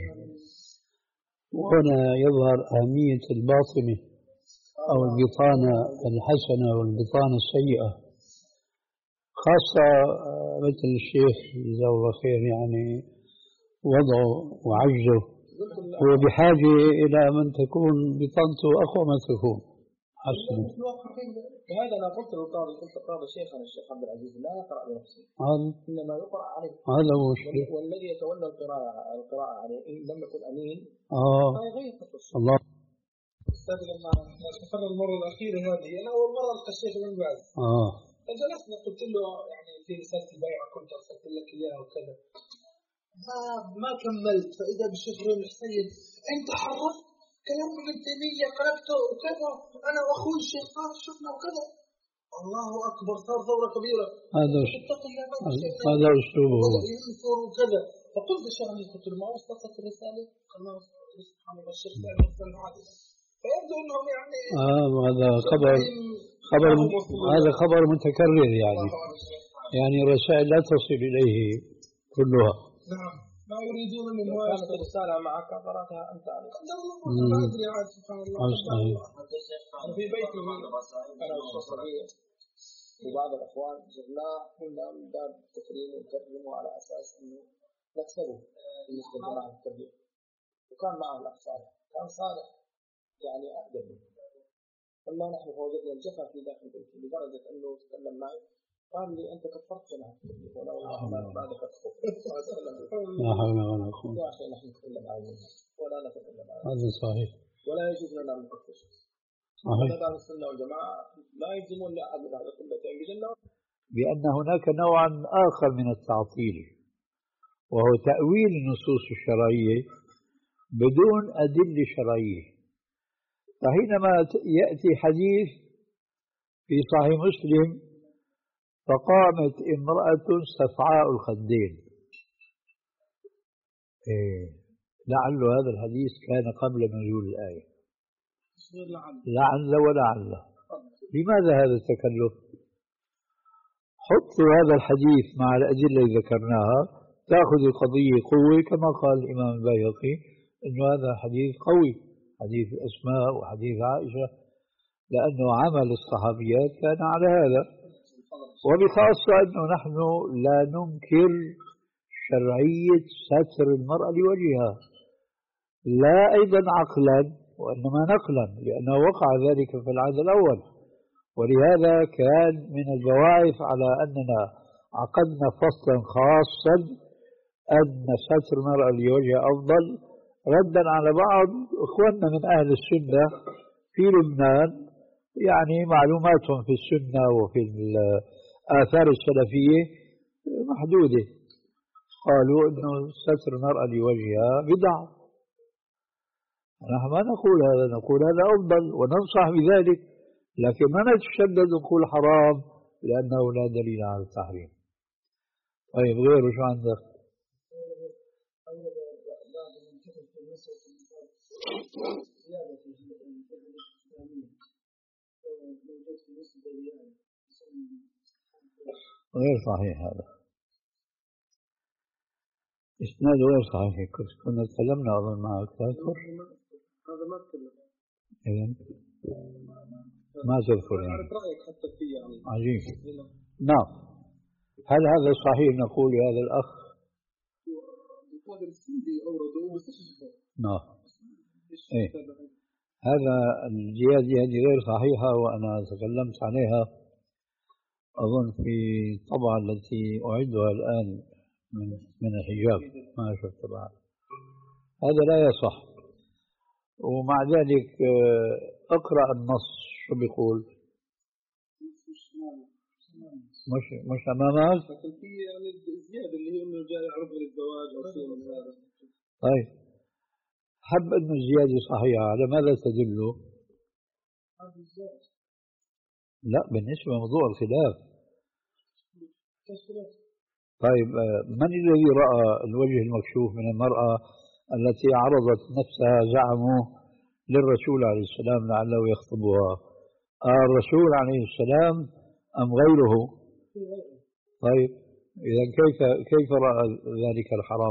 وهنا يظهر أهمية الباطنة أو البطانة الحسنة والبطانة السيئة، خاصة مثل الشيخ جزاه الله خير يعني وضعه وعجزه هو بحاجة إلى من تكون بطانته أقوى ما تكون حسنة. هذا أنا قلت للقاضي قلت قاضي شيخنا الشيخ عبد العزيز لا يقرأ بنفسه إنما يقرأ عليه. هذا هو الشيء. والذي يتولى القراءة القراءة عليه إن لم يكن أمين آه فيغير قصص. الله. أستاذ لما سافرنا المرة الأخيرة هذه أنا أول مرة ألقى الشيخ ابن باز. آه. فجلسنا قلت له يعني في رسالة البيعة كنت أرسلت لك إياها وكذا. ما ما كملت فإذا بالشيخ ابن الحسين أنت حرفت كلام ابن تيمية قلبته وكذا أنا وأخوي الشيخ صار شفنا وكذا. الله أكبر صار ثورة كبيرة. هذا هذا أسلوبه هو. ينصر وكذا. فقلت الشيخ قلت له ما وصلتك الرسالة؟ قال ما وصلت سبحان الله الشيخ فعلا عادي. فيبدو أنهم يعني. آه هذا خبر خبر هذا خبر متكرر يعني. يعني رسائل لا تصل إليه كلها. نعم. ما يريدون من كانت الرسالة معك قرأتها أنت عليك. ما أدري عاد سبحان الله. أنا في بيتي أنا والصبية وبعض الأخوان جبناه قلنا من باب التكريم ونكرمه على أساس إنه نكسبه بالنسبة لجماعة التبليغ. وكان معه الأخ صالح كان صالح يعني أقدم منه. أما نحن فوجدنا الجفا في داخل بيتي لدرجة أنه تكلم معي قال لي أنت كفرت جماعة التبليغ ولا والله بعد كفر. لا حول ولا قوة. يا أخي نحن نتكلم عنه ولا نتكلم عنه. هذا صحيح. ولا يجوز لنا أن نكفر. صحيح. هذا السنة والجماعة لا يلزمون لأحد من هذا القلتين بجنة. بأن هناك نوعا آخر من التعطيل وهو تأويل النصوص الشرعية بدون أدلة شرعية. فحينما يأتي حديث في صحيح مسلم فقامت امرأة صفعاء الخدين، إيه لعل هذا الحديث كان قبل نزول الآية. لعل ولعل. لماذا هذا التكلف؟ حطوا هذا الحديث مع الأدلة اللي ذكرناها تأخذ القضية قوة كما قال الإمام البيهقي أنه هذا حديث قوي، حديث أسماء وحديث عائشة، لأنه عمل الصحابيات كان على هذا. وبخاصة أنه نحن لا ننكر شرعية ستر المرأة لوجهها، لا أيضا عقلا وإنما نقلا، لأنه وقع ذلك في العهد الأول. ولهذا كان من البواعث على أننا عقدنا فصلا خاصا أن ستر المرأة لوجهها أفضل، ردا على بعض إخواننا من أهل السنة في لبنان، يعني معلوماتهم في السنة وفي الآثار السلفية محدودة، قالوا أنه ستر المرأة لوجهها بدعة. نحن ما نقول هذا، نقول هذا أفضل وننصح بذلك، لكن ما نتشدد نقول حرام لأنه لا دليل على التحريم. طيب غيره شو عندك؟ غير صحيح هذا، إسناد غير صحيح. كنا تكلمنا أظن معك تذكر؟ هذا ما تكلم. إذن ما تذكر يعني. أعرف رأيك حتى فيه يعني. عجيب. نعم. هل هذا صحيح نقول لهذا الأخ؟ هذا السندي أورده بس نعم. إيه. هذا الزيادة هذه غير صحيحة، وأنا تكلمت عليها أظن في طبعة التي أعدها الآن من من الحجاب، ما شفت بعد. هذا لا يصح. ومع ذلك اقرأ النص شو بيقول. مش مش أمامك. لكن في يعني زيادة اللي هي إنه جاي يعرض للزواج أو شيء من هذا. طيب حب إنه الزيادة صحيحة، على ماذا تدل؟ لا، بالنسبة لموضوع الخلاف. طيب من الذي رأى الوجه المكشوف من المرأة التي عرضت نفسها زعموا للرسول عليه السلام لعله يخطبها؟ آه الرسول عليه السلام أم غيره؟ طيب إذا كيف كيف رأى ذلك الحرام؟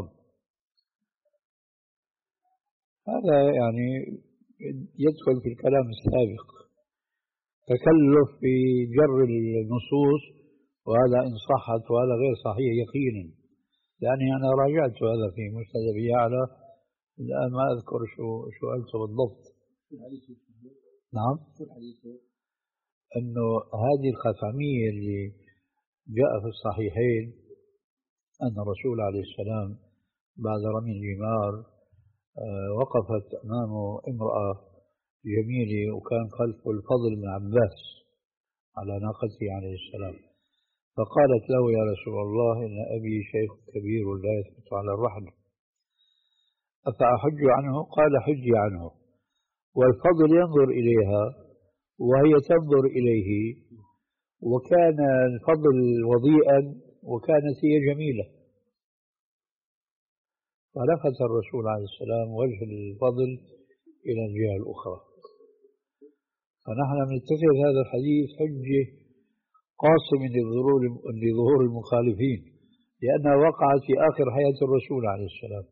هذا يعني يدخل في الكلام السابق، تكلف في جر النصوص، وهذا إن صحت وهذا غير صحيح يقينا، لأني أنا راجعت هذا في مسند أبي يعلى، الآن ما أذكر شو شو قلته بالضبط. نعم. أنه هذه الخثعمية اللي جاء في الصحيحين أن الرسول عليه السلام بعد رمي الجمار وقفت أمامه امرأة جميلة وكان خلفه الفضل بن عباس على ناقته عليه السلام، فقالت له يا رسول الله إن أبي شيخ كبير لا يثبت على الرحل أفأحج عنه؟ قال حجي عنه. والفضل ينظر إليها وهي تنظر إليه، وكان الفضل وضيئا وكانت هي جميلة، فلفت الرسول عليه السلام وجه الفضل إلى الجهة الأخرى. فنحن نتخذ هذا الحديث حجة قاصمة لظهور المخالفين، لأنها وقعت في آخر حياة الرسول عليه السلام.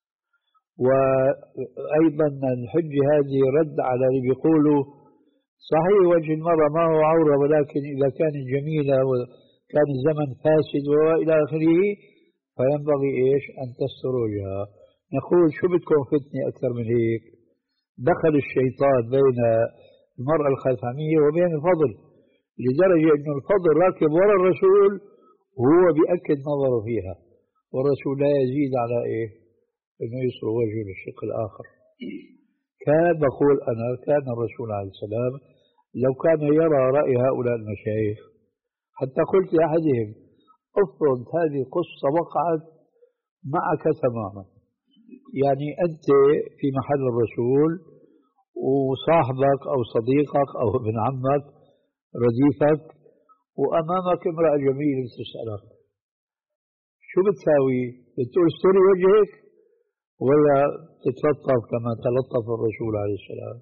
وأيضا الحجة هذه رد على اللي بيقولوا صحيح وجه المرأة ما هو عورة، ولكن إذا كانت جميلة وكان الزمن فاسد وإلى آخره فينبغي إيش أن تستر وجهها. نقول شو بدكم فتنة أكثر من هيك؟ دخل الشيطان بين المرأة الخثعمية وبين الفضل، لدرجة أنه الفضل راكب وراء الرسول وهو بيأكد نظره فيها، والرسول لا يزيد على إيه أنه يصر وجهه للشق الآخر. كان بقول أنا كان الرسول عليه السلام لو كان يرى رأي هؤلاء المشايخ، حتى قلت لأحدهم افرض هذه قصة وقعت معك تماما، يعني أنت في محل الرسول وصاحبك أو صديقك أو ابن عمك رديفك وأمامك امرأة جميلة تسألك شو بتساوي؟ بتقول استري وجهك ولا تتلطف كما تلطف الرسول عليه السلام؟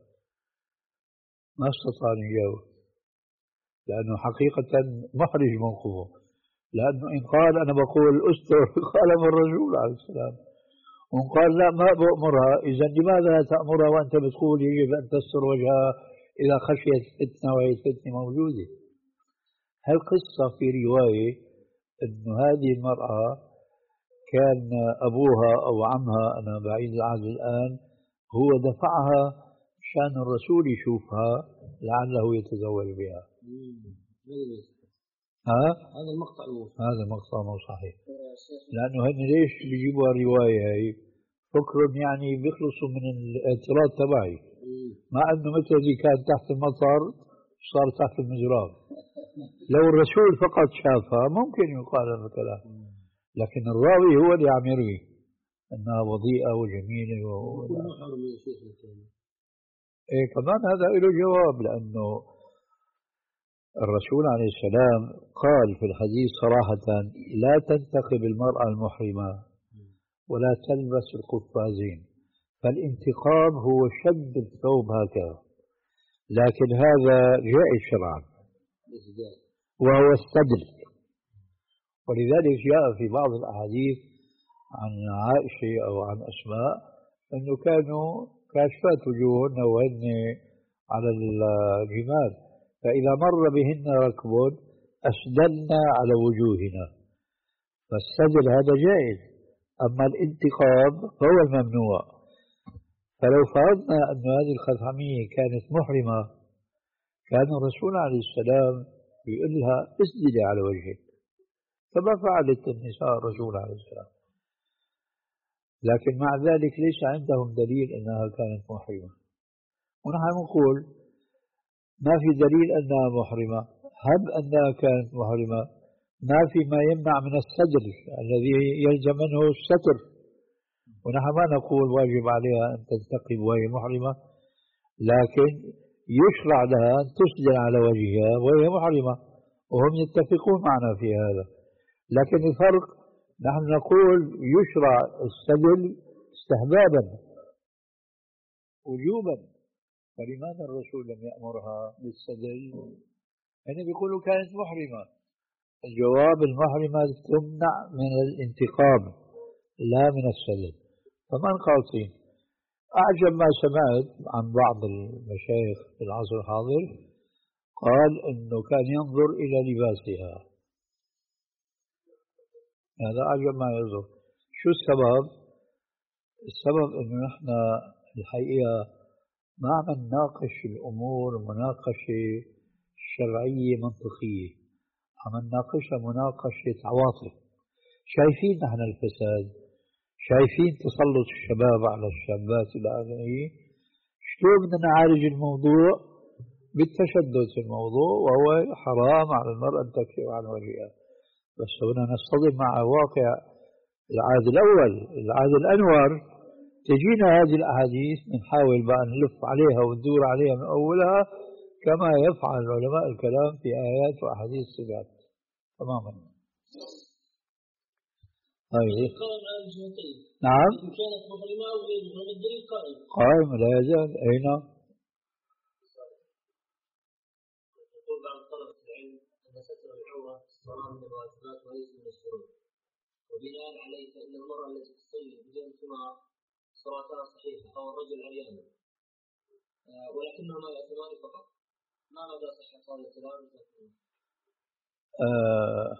ما استطاع أن يجاوب، لأنه حقيقة محرج موقفه. لأنه إن قال أنا بقول أستر خالف الرسول عليه السلام، وإن قال لا ما بأمرها، إذا لماذا تأمرها وأنت بتقول يجب أن تستر وجهها إذا خشيت فتنة وهي الفتنة موجودة؟ هالقصة في رواية أنه هذه المرأة كان أبوها أو عمها، أنا بعيد العهد الآن، هو دفعها شان الرسول يشوفها لعله يتزوج بها. ها؟ هذا المقطع الموصول. هذا المقطع مو صحيح، لأنه هن ليش بيجيبوا الرواية هي؟ فكرهم يعني بيخلصوا من الاعتراض تبعي، مع أنه مثل اللي كان تحت المطر صار تحت المزراب. لو الرسول فقط شافها ممكن يقال هذا الكلام، لكن الراوي هو اللي عم يروي أنها وضيئة وجميلة و... إيه كمان هذا له جواب، لأنه الرسول عليه السلام قال في الحديث صراحة لا تنتقب المرأة المحرمة ولا تلبس القفازين، فالانتقاب هو شد الثوب هكذا، لكن هذا جائز شرعا وهو السدل. ولذلك جاء في بعض الأحاديث عن عائشة أو عن أسماء أنه كانوا كاشفات وجوههن وهن على الجمال، فإذا مر بهن ركب أسدلنا على وجوهنا، فالسدل هذا جائز. أما الانتقاب فهو الممنوع. فلو فرضنا أن هذه الخثعمية كانت محرمة كان الرسول عليه السلام يقول لها اسدلي على وجهك كما فعلت النساء الرسول عليه السلام، لكن مع ذلك ليس عندهم دليل أنها كانت محرمة. ونحن نقول ما في دليل أنها محرمة، هب أنها كانت محرمة ما في ما يمنع من السدل الذي يلزم منه الستر، ونحن ما نقول واجب عليها أن تنتقب وهي محرمة، لكن يشرع لها أن تسدل على وجهها وهي محرمة، وهم يتفقون معنا في هذا. لكن الفرق نحن نقول يشرع السدل استحبابا وجوبا، فلماذا الرسول لم يأمرها بالسدل؟ يعني بيقولوا كانت محرمة. الجواب المحرمة تمنع من الانتقاب لا من السدل. فمن قاطين أعجب ما سمعت عن بعض المشايخ في العصر الحاضر قال إنه كان ينظر إلى لباسها، هذا أعجب ما ينظر. شو السبب؟ السبب إنه نحن الحقيقة ما عم نناقش الأمور مناقشة شرعية منطقية، عم نناقشها مناقشة عواطف. شايفين نحن الفساد، شايفين تسلط الشباب على الشابات إلى آخره، شلون بدنا نعالج الموضوع؟ بالتشدد في الموضوع، وهو حرام على المرأة أن تكشف عن وجهها. بس هنا نصطدم مع واقع العهد الأول، العهد الأنور، تجينا هذه الأحاديث بنحاول بقى نلف عليها وندور عليها من أولها كما يفعل علماء الكلام في آيات وأحاديث الصفات تماما. طيب نعم قائم لا يزال. أين؟ يقول بعض طلبة العلم أن ستر العورة صلاة من الواجبات وليس من الشروط، وبناء عليه فإن المرأة التي تصلي بدون ثمار صلاتها صحيحة أو الرجل عريان ولكنهما يأثمان فقط، ما مدى صحة هذا الكلام؟ آه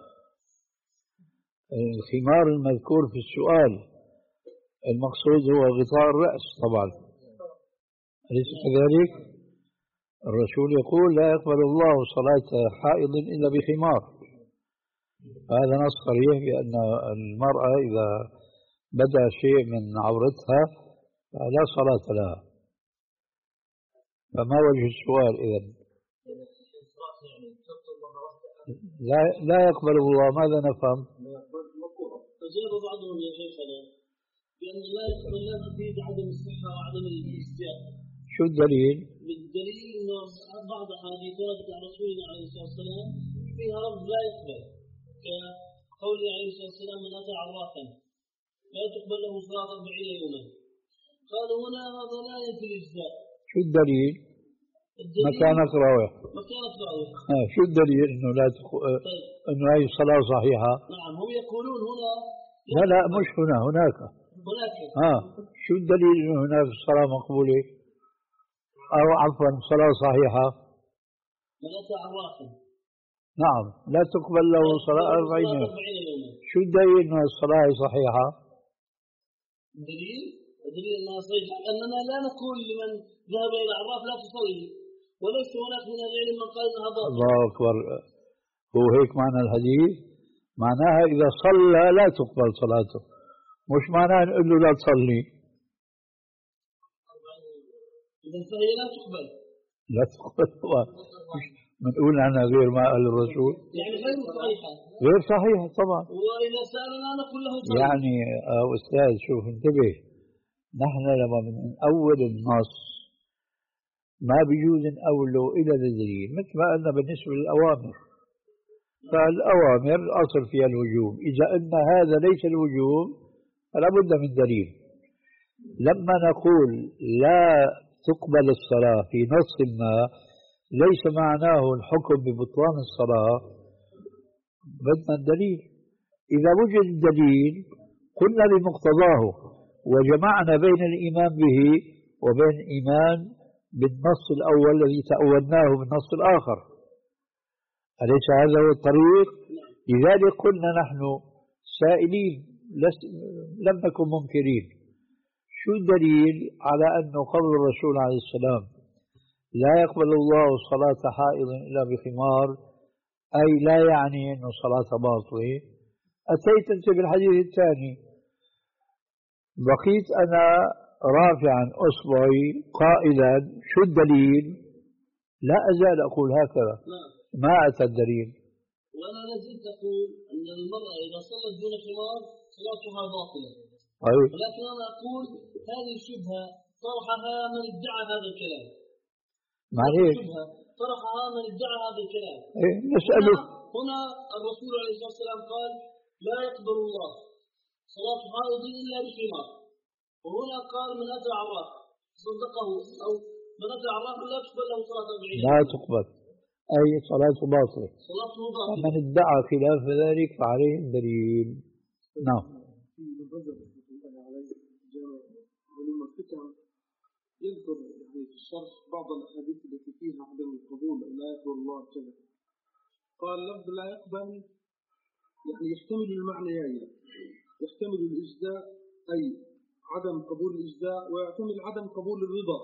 الخمار المذكور في السؤال المقصود هو غطاء الرأس طبعا، أليس كذلك؟ الرسول يقول لا يقبل الله صلاة حائض إلا بخمار. هذا نص صريح بأن المرأة إذا بدأ شيء من عورتها لا صلاة لها. فما وجه السؤال إذن؟ لا لا يقبل الله، ماذا نفهم؟ فجاب بعضهم يا شيخنا بأن لا يقبل لا تفيد عدم الصحة وعدم الاستياء. شو الدليل؟ بالدليل أن بعض حديثات عن رسولنا عليه الصلاة والسلام فيها رفض لا يقبل، كقوله عليه الصلاة والسلام من أتى عرافا لا تقبل له صلاة أربعين يوما. قالوا هنا هذا لا ينفي الإجزاء. شو الدليل؟ مكان راوح. مكان راوح. آه شو الدليل إنه لا تخ... طيب. إنه هاي الصلاة صحيحة؟ نعم هم يقولون هنا. لا لا مش هنا هناك. هناك. آه شو الدليل إنه هناك الصلاة مقبولة؟ أو عفوا صلاة صحيحة. من أتى عرافا. نعم لا تقبل له صلاة أربعين يوم. شو الدليل إنه الصلاة صحيحة؟ الدليل الدليل أنها صحيحة أننا لا نقول لمن ذهب إلى عراف لا تصلي وليس هناك من العلم من قال أنها باطلة. الله أكبر. هو هيك معنى الحديث؟ معناها إذا صلى لا تقبل صلاته، مش معناها نقول له لا تصلي. إذا فهي لا تقبل. لا تقبل بنقول عنها غير ما قال الرسول. يعني غير صحيحة. غير صحيحة طبعا. وإذا سألنا نقول له صحيح. يعني آه أستاذ شوف انتبه، نحن لما من أول النص ما بيجوز نأوله إلى الدليل، مثل ما قلنا بالنسبة للأوامر، فالأوامر أصل فيها الوجوب، إذا أن هذا ليس الوجوب فلا بد من دليل. لما نقول لا تقبل الصلاة في نص ما ليس معناه الحكم ببطلان الصلاة، بدنا الدليل. إذا وجد الدليل قلنا بمقتضاه وجمعنا بين الإيمان به وبين الإيمان بالنص الأول الذي تأولناه بالنص الآخر، أليس هذا هو الطريق؟ لذلك قلنا نحن سائلين لم نكن منكرين. شو الدليل على أنه قول الرسول عليه السلام لا يقبل الله صلاة حائض إلا بخمار، أي لا يعني أنه صلاة باطلة؟ أتيت أنت بالحديث الثاني، بقيت أنا رافعا أصبعي قائلا شو الدليل؟ لا أزال أقول هكذا ما أتى الدليل. وأنا نزلت أقول أن المرأة إذا صلت دون خمار صلاتها باطلة. أيوة. ولكن أنا أقول هذه الشبهة طرحها من ادعى هذا الكلام. معليش. طرحها من ادعى هذا الكلام. إيه نسأله. هنا, هنا الرسول عليه الصلاة والسلام قال لا يقبل الله صلاة حائض إلا بخمار، وهنا قال من أتى عراف صدقه أو من أتى عراف لا تقبل له صلاة أربعين. لا تقبل أي صلاة باطلة. صلاته باطلة. ومن ادعى خلاف ذلك فعليه دليل. نعم. يذكر يعني في الشرح بعض الاحاديث التي فيها عدم القبول او لا يقبل الله كذا. قال لفظ لا يقبل يعني يحتمل المعنيين، يحتمل الاجزاء اي عدم قبول الاجزاء، ويحتمل عدم قبول الرضا.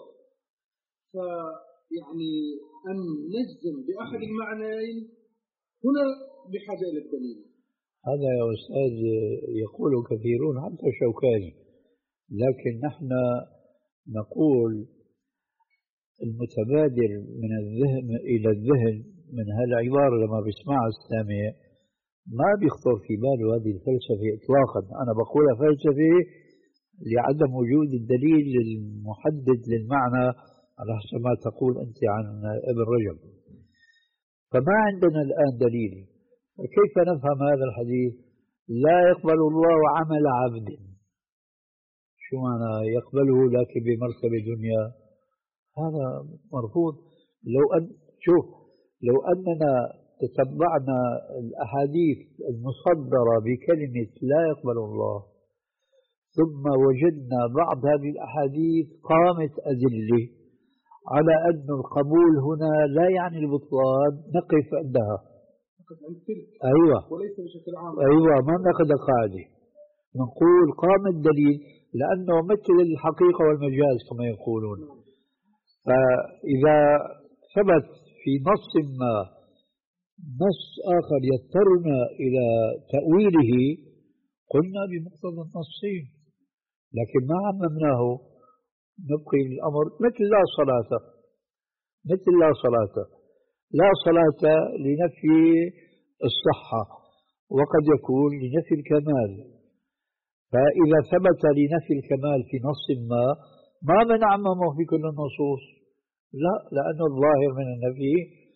فيعني ان نجزم باحد المعنيين هنا بحاجه الى الدليل. هذا يا استاذ يقول كثيرون حتى شوكاني، لكن نحن نقول المتبادر من الذهن إلى الذهن من هالعبارة لما بيسمعها السامع ما بيخطر في باله هذه الفلسفة إطلاقا. أنا بقولها فلسفة لعدم وجود الدليل المحدد للمعنى على حسب ما تقول أنت عن ابن رجب. فما عندنا الآن دليل، فكيف نفهم هذا الحديث؟ لا يقبل الله عمل عبد، شو معنى يقبله لكن بمرتبة دنيا؟ هذا مرفوض. لو أن شوف لو أننا تتبعنا الأحاديث المصدرة بكلمة لا يقبل الله ثم وجدنا بعض هذه الأحاديث قامت أدلة على أن القبول هنا لا يعني البطلان، نقف عندها. أيوة وليس بشكل عام. أيوة ما نأخذ قاعدة، نقول قام الدليل لأنه مثل الحقيقة والمجاز كما يقولون. فإذا ثبت في نص ما نص آخر يضطرنا إلى تأويله قلنا بمقتضى النصين، لكن ما عممناه، نبقي الأمر مثل لا صلاة، مثل لا صلاة لا صلاة لنفي الصحة وقد يكون لنفي الكمال. فإذا ثبت لنفي الكمال في نص ما ما بنعممه في كل النصوص، لا، لأن الظاهر من النفي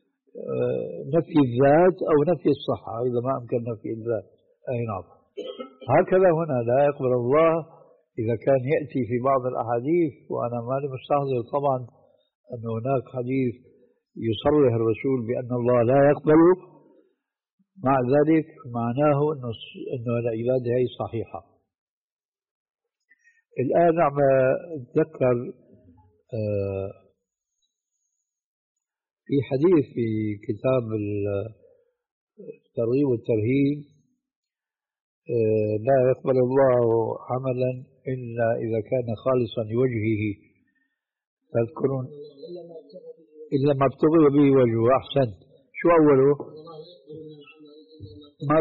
نفي الذات أو نفي الصحة إذا ما أمكن نفي الذات. أي نعم. هكذا هنا لا يقبل الله إذا كان يأتي في بعض الأحاديث، وأنا مالي مستحضر طبعا أن هناك حديث يصرح الرسول بأن الله لا يقبل، مع ذلك معناه أنه أنه العبادة هي صحيحة. الآن عم أتذكر في حديث في كتاب الترغيب والترهيب: لا يقبل الله عملا إلا إذا كان خالصا لوجهه. تذكرون؟ إلا ما ابتغي به وجهه. أحسن. شو أوله؟ ما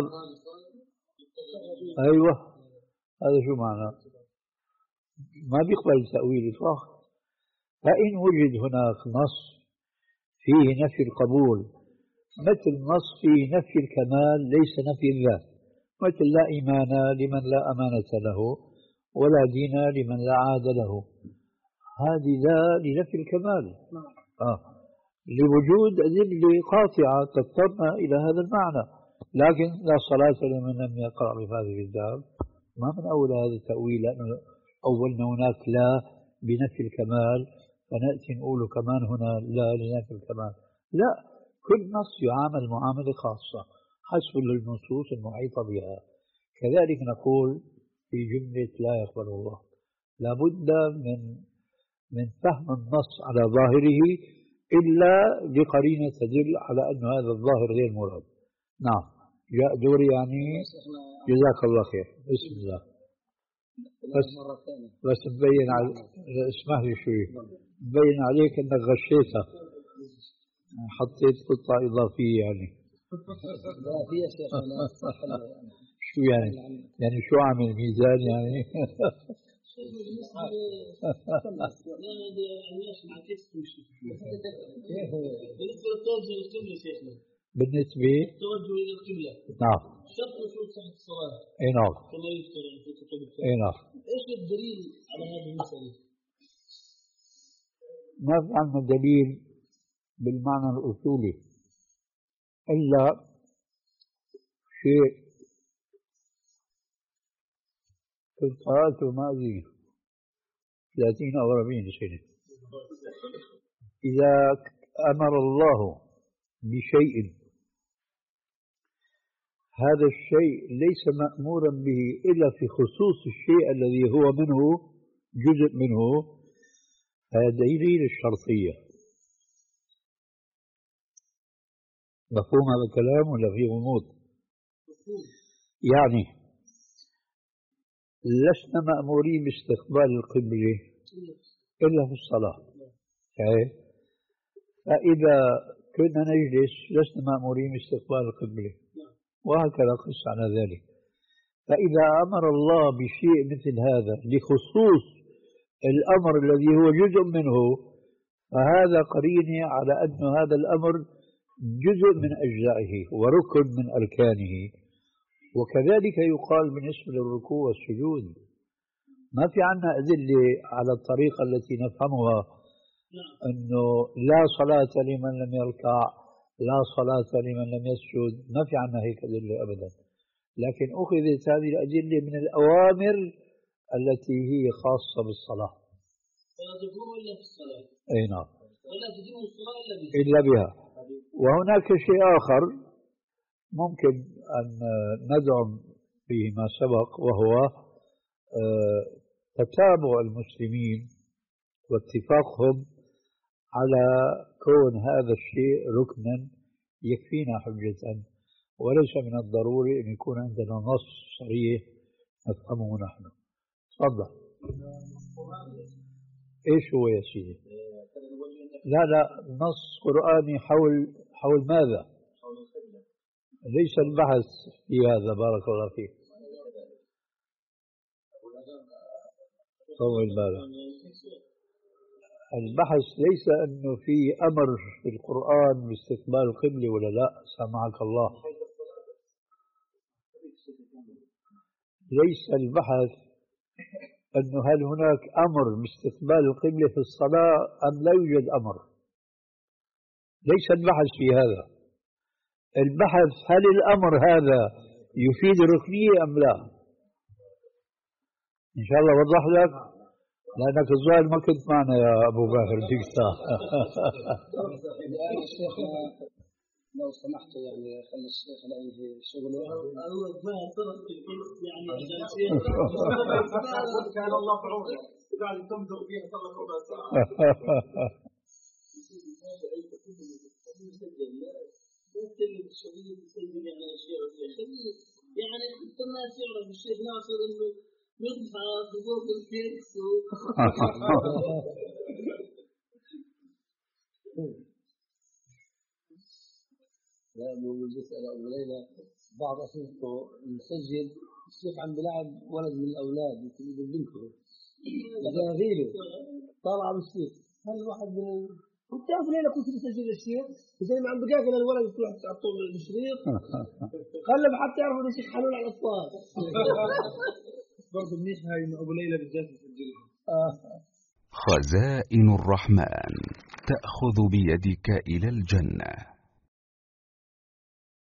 أيوة، هذا شو معناه؟ ما بيقبل تأويل إطلاقا. فإن وجد هناك نص فيه نفي القبول، مثل نص فيه نفي الكمال ليس نفي الذات، مثل لا إيمان لمن لا أمانة له ولا دين لمن لا عاد له، هذه لا لنفي الكمال، آه. لوجود أدلة قاطعة تضطرنا إلى هذا المعنى. لكن لا صلاة لمن لم يقرأ بهذا الكتاب، ما من أول هذا التأويل، لأنه أولنا هناك لا بنفي الكمال فنأتي نقول كمان هنا لا لنفي الكمال. لا، كل نص يعامل معاملة خاصة حسب النصوص المحيطة بها. كذلك نقول في جملة لا يقبل الله، لابد من من فهم النص على ظاهره إلا لقرينة تدل على أن هذا الظاهر غير مراد. نعم، جاء دوري يعني. جزاك الله خير. بسم الله. بس بس مبين على، اسمح لي شوي، مبين عليك انك غشيتها، حطيت قطعة إضافية يعني. إضافية شيخنا. شو يعني؟ يعني شو عامل ميزان يعني؟ بالنسبة للتوجه للقبلة شيخنا. بالنسبة التوجه إلى القبلة. نعم. شرط وشروط صحة الصلاة. أي نعم. كما يذكر في كتب الفقه. أي نعم. إيش الدليل على هذه المسألة؟ ما في عندنا دليل بالمعنى الأصولي إلا شيء كنت قرأته ما أدري ثلاثين أو أربعين سنة. إذا أمر الله بشيء هذا الشيء ليس مأمورا به إلا في خصوص الشيء الذي هو منه جزء منه، هذا دليل الشرطية. مفهوم هذا الكلام ولا فيه غموض؟ يعني لسنا مأمورين باستقبال القبلة إلا في الصلاة، فإذا كنا نجلس لسنا مأمورين باستقبال القبلة، وهكذا قس على ذلك. فإذا أمر الله بشيء مثل هذا لخصوص الأمر الذي هو جزء منه، فهذا قرينة على أن هذا الأمر جزء من أجزائه وركن من أركانه. وكذلك يقال بالنسبة للركوع والسجود. ما في عنا أدلة على الطريقة التي نفهمها أنه لا صلاة لمن لم يركع، لا صلاة لمن لم يسجد، ما في عنا هيك أدلة أبدا. لكن أخذت هذه الأدلة من الأوامر التي هي خاصة بالصلاة. ولا تقوم إلا في الصلاة. أي نعم. ولا تقوم الصلاة إلا بها. إلا بها. وهناك شيء آخر ممكن أن ندعم فيه ما سبق، وهو تتابع المسلمين واتفاقهم على كون هذا الشيء ركنا يكفينا حجة، وليس من الضروري أن يكون عندنا نص صريح نفهمه نحن. تفضل. إيش هو يا سيدي؟ لا لا، نص قرآني حول حول ماذا؟ ليس البحث في هذا. بارك الله فيك. طول بالك. البحث ليس أنه في أمر في القرآن باستقبال القبلة ولا لا، سامحك الله. ليس البحث أنه هل هناك أمر باستقبال القبلة في الصلاة أم لا يوجد أمر. ليس البحث في هذا. البحث هل الأمر هذا يفيد الركنية أم لا. إن شاء الله وضح لك. لأنك الظاهر ما كنت معنا يا أبو باكر ديك الساعة. الشيخ لو سمحت يعني خلي الشيخ لا ينهي شغله. الله الظاهر صرت الكرس يعني عشان شيء كان الله في عونه قاعد تمزق فيها صار لك ربع ساعة. يعني حتى الناس يعرف الشيخ ناصر انه يطبع ضبوط الكيكس لا مو بيسأل أبو ليلى بعض أسئلته مسجل الشيخ عم بلعب ولد من الأولاد يمكن يقول بنته إذا غيره طالع بالشيخ هل الواحد من كنت أبو ليلى كنت بسجل الشيخ زي ما عم بقاقل الولد تروح تعطوه بالشريط قلب حتى يعرفوا ليش يحلون على الأطفال. برضه منيح هاي إنه أبو ليلى بالذات يسجلها. خزائن الرحمن تأخذ بيدك إلى الجنة.